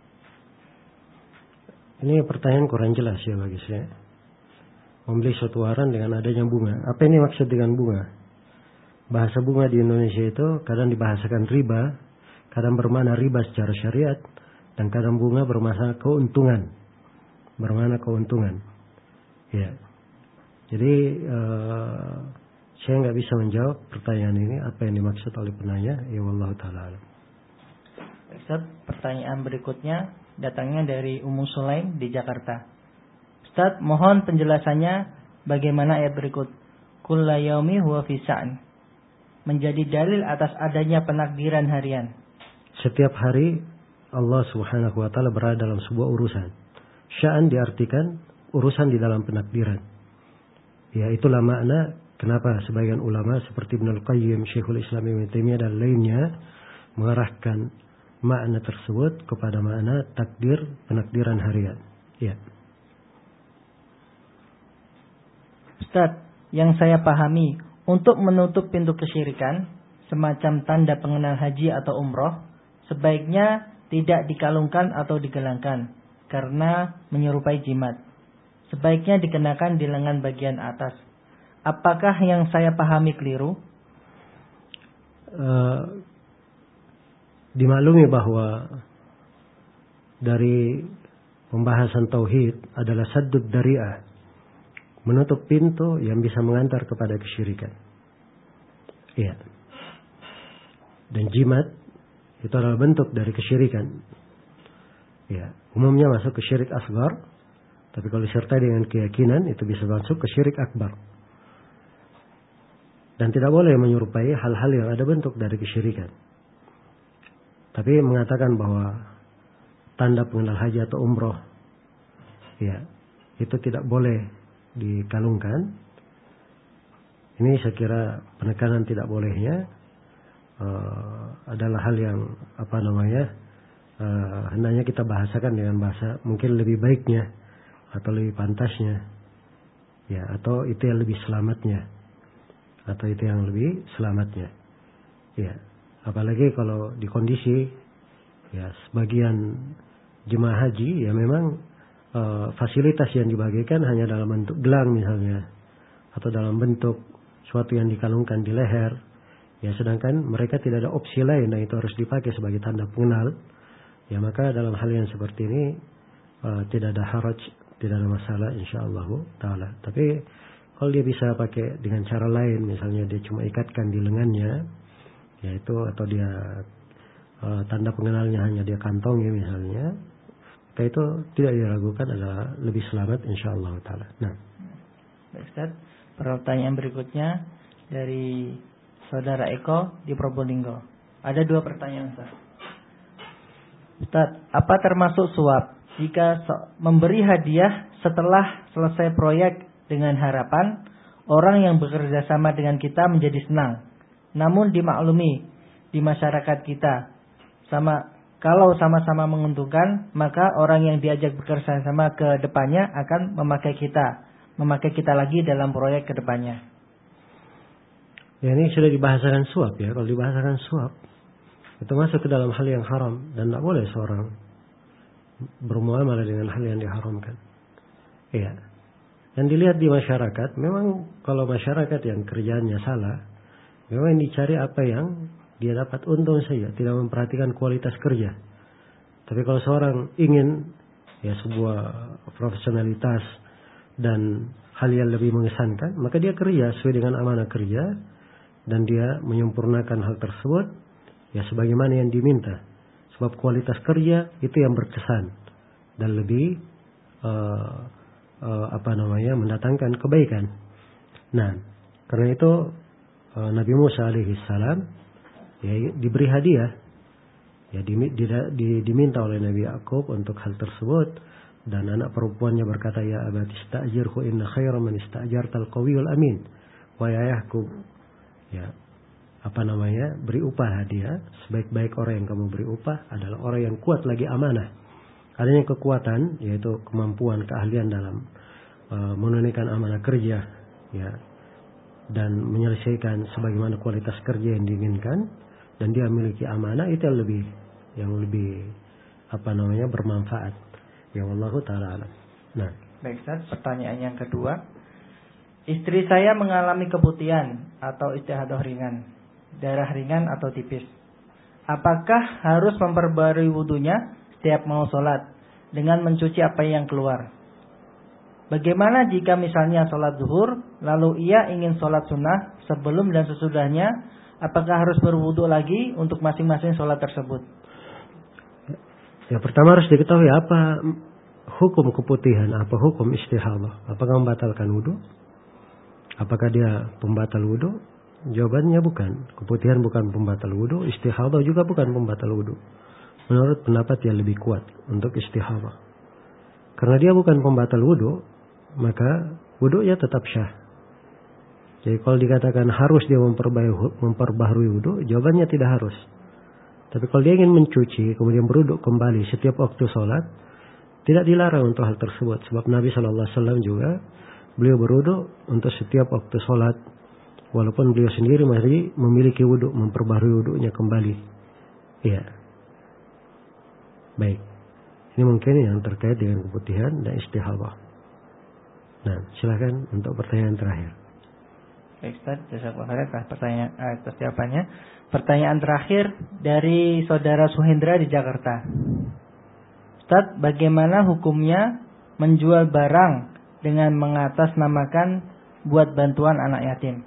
Ini pertanyaan kurang jelas ya bagi saya. Membeli suatu barang dengan adanya bunga. Apa ini maksud dengan bunga? Bahasa bunga di Indonesia itu kadang dibahasakan riba, kadang bermakna riba secara syariat, dan kadang bunga bermakna keuntungan. Bermakna keuntungan. Ya. Jadi uh, saya nggak bisa menjawab pertanyaan ini apa yang dimaksud oleh penanya. Ya wallahu taala alam. Ustaz, pertanyaan berikutnya datangnya dari Ummu Sulaim di Jakarta. Ustaz, mohon penjelasannya bagaimana ayat berikut. Kulla yaumi huwa fi sa'an. Menjadi dalil atas adanya penakdiran harian. Setiap hari Allah Subhanahu wa taala berada dalam sebuah urusan. Sya'an diartikan urusan di dalam penakdiran. Ya, itulah makna kenapa sebagian ulama seperti Ibnu Qayyim, Syekhul Islam Ibnu Taimiyah dan lainnya mengarahkan makna tersebut kepada makna takdir, penakdiran harian. Ya. Ustaz, yang saya pahami, untuk menutup pintu kesyirikan, semacam tanda pengenal haji atau umroh, sebaiknya tidak dikalungkan atau digelangkan, karena menyerupai jimat. Sebaiknya dikenakan di lengan bagian atas. Apakah yang saya pahami keliru? Uh, dimaklumi bahwa dari pembahasan tauhid adalah saddud dari'ah, menutup pintu yang bisa mengantar kepada kesyirikan. Iya. Dan jimat itu adalah bentuk dari kesyirikan. Ya, umumnya masuk ke syirik asghar, tapi kalau disertai dengan keyakinan itu bisa masuk ke syirik akbar. Dan tidak boleh menyerupai hal-hal yang ada bentuk dari kesyirikan. Tapi mengatakan bahwa tanda pengenal haji atau umroh, ya, itu tidak boleh dikalungkan. Ini saya kira penekanan tidak bolehnya uh, adalah hal yang apa namanya uh, hendaknya kita bahasakan dengan bahasa mungkin lebih baiknya atau lebih pantasnya, ya, atau itu yang lebih selamatnya. Atau itu yang lebih selamatnya. Ya, apalagi kalau di kondisi ya sebagian jemaah haji ya memang e, fasilitas yang dibagikan hanya dalam bentuk gelang misalnya, atau dalam bentuk suatu yang dikalungkan di leher. Ya, sedangkan mereka tidak ada opsi lain dan itu harus dipakai sebagai tanda pengenal. Ya, maka dalam hal yang seperti ini e, tidak ada haraj, tidak ada masalah insyaallah taala. Tapi kalau dia bisa pakai dengan cara lain, misalnya dia cuma ikatkan di lengannya, yaitu atau dia uh, tanda pengenalnya hanya dia kantongi misalnya, maka itu tidak diragukan adalah lebih selamat insyaallah taala. Nah, baik Ustaz, pertanyaan berikutnya dari saudara Eko di Probolinggo. Ada dua pertanyaan Ustaz. Ustaz, apa termasuk suap jika memberi hadiah setelah selesai proyek dengan harapan orang yang bekerja sama dengan kita menjadi senang. Namun dimaklumi di masyarakat kita sama kalau sama-sama menguntungkan, maka orang yang diajak bekerja sama ke depannya akan memakai kita, memakai kita lagi dalam proyek ke depannya. Ya, ini sudah dibahasakan suap ya. Kalau dibahasakan suap itu masuk ke dalam hal yang haram dan tidak boleh seorang bermuamalah dengan hal yang diharamkan. Iya. Yang dilihat di masyarakat, memang kalau masyarakat yang kerjaannya salah, memang yang dicari apa yang dia dapat untung saja, tidak memperhatikan kualitas kerja. Tapi kalau seorang ingin ya sebuah profesionalitas dan hal yang lebih mengesankan, maka dia kerja sesuai dengan amanah kerja dan dia menyempurnakan hal tersebut ya sebagaimana yang diminta. Sebab kualitas kerja itu yang berkesan dan lebih uh, Uh, apa namanya mendatangkan kebaikan. Nah, karena itu uh, Nabi Musa alaihi salam ya diberi hadiah, ya di, di, di, diminta oleh Nabi Yakub untuk hal tersebut, dan anak perempuannya berkata, ya abati ista'jirhu inna khairan man ista'jartal qawiyul amin. Wahai ayahku, ya apa namanya beri upah hadiah, sebaik-baik orang yang kamu beri upah adalah orang yang kuat lagi amanah. Adanya kekuatan, yaitu kemampuan, keahlian dalam uh, menunaikan amanah kerja, ya, dan menyelesaikan sebagaimana kualitas kerja yang diinginkan, dan dia memiliki amanah, itu yang lebih, yang lebih apa namanya bermanfaat. Ya wallahu taala alam. Nah, baik Ustaz, pertanyaan yang kedua. Istri saya mengalami keputihan atau istihadah ringan, darah ringan atau tipis. Apakah harus memperbarui wudunya setiap mau sholat dengan mencuci apa yang keluar? Bagaimana jika misalnya sholat zuhur lalu ia ingin sholat sunnah sebelum dan sesudahnya, apakah harus berwudu lagi untuk masing-masing sholat tersebut? Ya, pertama harus diketahui apa hukum keputihan, apa hukum istihadah. Apakah membatalkan wudu? Apakah dia pembatal wudu? Jawabannya bukan. Keputihan bukan pembatal wudu, istihadah juga bukan pembatal wudu. Menurut pendapat yang lebih kuat untuk istihadah. Karena dia bukan pembatal wudu, maka wudunya tetap syah. Jadi kalau dikatakan harus dia memperbaharui, memperbaharui wudu, jawabannya tidak harus. Tapi kalau dia ingin mencuci, kemudian berwudu kembali setiap waktu sholat, tidak dilarang untuk hal tersebut. Sebab Nabi shallallahu alaihi wasallam juga, beliau berwudu untuk setiap waktu sholat. Walaupun beliau sendiri masih memiliki wudu, memperbaharui wudunya kembali. Iya. Baik. Ini mungkin yang terkait dengan keputihan dan istihadah. Nah, silakan untuk pertanyaan terakhir. Baik Ustaz, jazakallahu khairan atas pertanyaan atas jawabannya. Pertanyaan terakhir dari saudara Suhendra di Jakarta. Ustadz, bagaimana hukumnya menjual barang dengan mengatasnamakan buat bantuan anak yatim?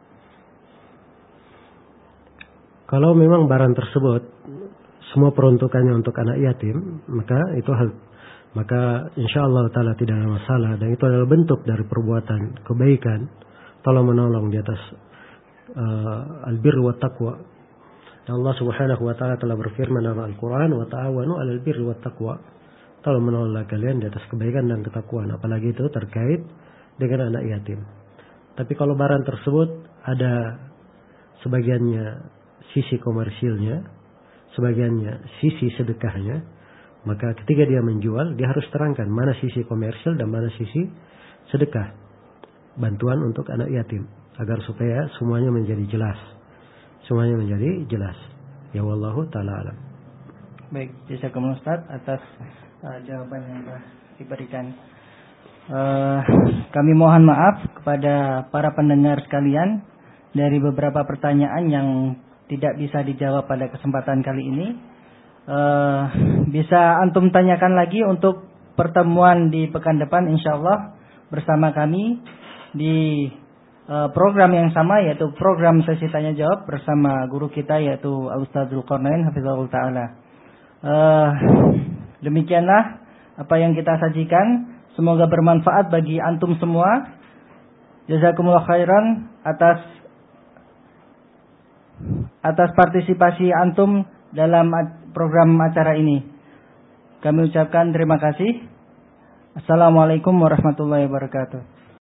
Kalau memang barang tersebut semua peruntukannya untuk anak yatim, maka itu hal, maka insyaallah taala tidak ada masalah, dan itu adalah bentuk dari perbuatan kebaikan, tolong menolong di atas uh, albir wa taqwa. Dan Allah Subhanahu wa taala telah berfirman dalam Al-Qur'an, "Wa ta'awanu 'alal birri wat taqwa." Tolong menolong kalian di atas kebaikan dan ketakwaan, apalagi itu terkait dengan anak yatim. Tapi kalau barang tersebut ada sebagiannya sisi komersilnya, sebagiannya sisi sedekahnya, maka ketika dia menjual, dia harus terangkan mana sisi komersil dan mana sisi sedekah, bantuan untuk anak yatim, agar supaya semuanya menjadi jelas. Semuanya menjadi jelas. Ya wallahu ta'ala alam. Baik, jazakumullah Ustaz atas uh, jawaban yang telah diberikan. Uh, kami mohon maaf kepada para pendengar sekalian dari beberapa pertanyaan yang tidak bisa dijawab pada kesempatan kali ini. Uh, bisa antum tanyakan lagi untuk pertemuan di pekan depan insyaallah bersama kami di uh, program yang sama, yaitu program sesi tanya jawab bersama guru kita yaitu Al-Ustaz Zulkarnain hafizahullah taala. Uh, demikianlah apa yang kita sajikan, semoga bermanfaat bagi antum semua. Jazakumullah khairan atas atas partisipasi antum dalam program acara ini. Kami ucapkan terima kasih. Assalamualaikum warahmatullahi wabarakatuh.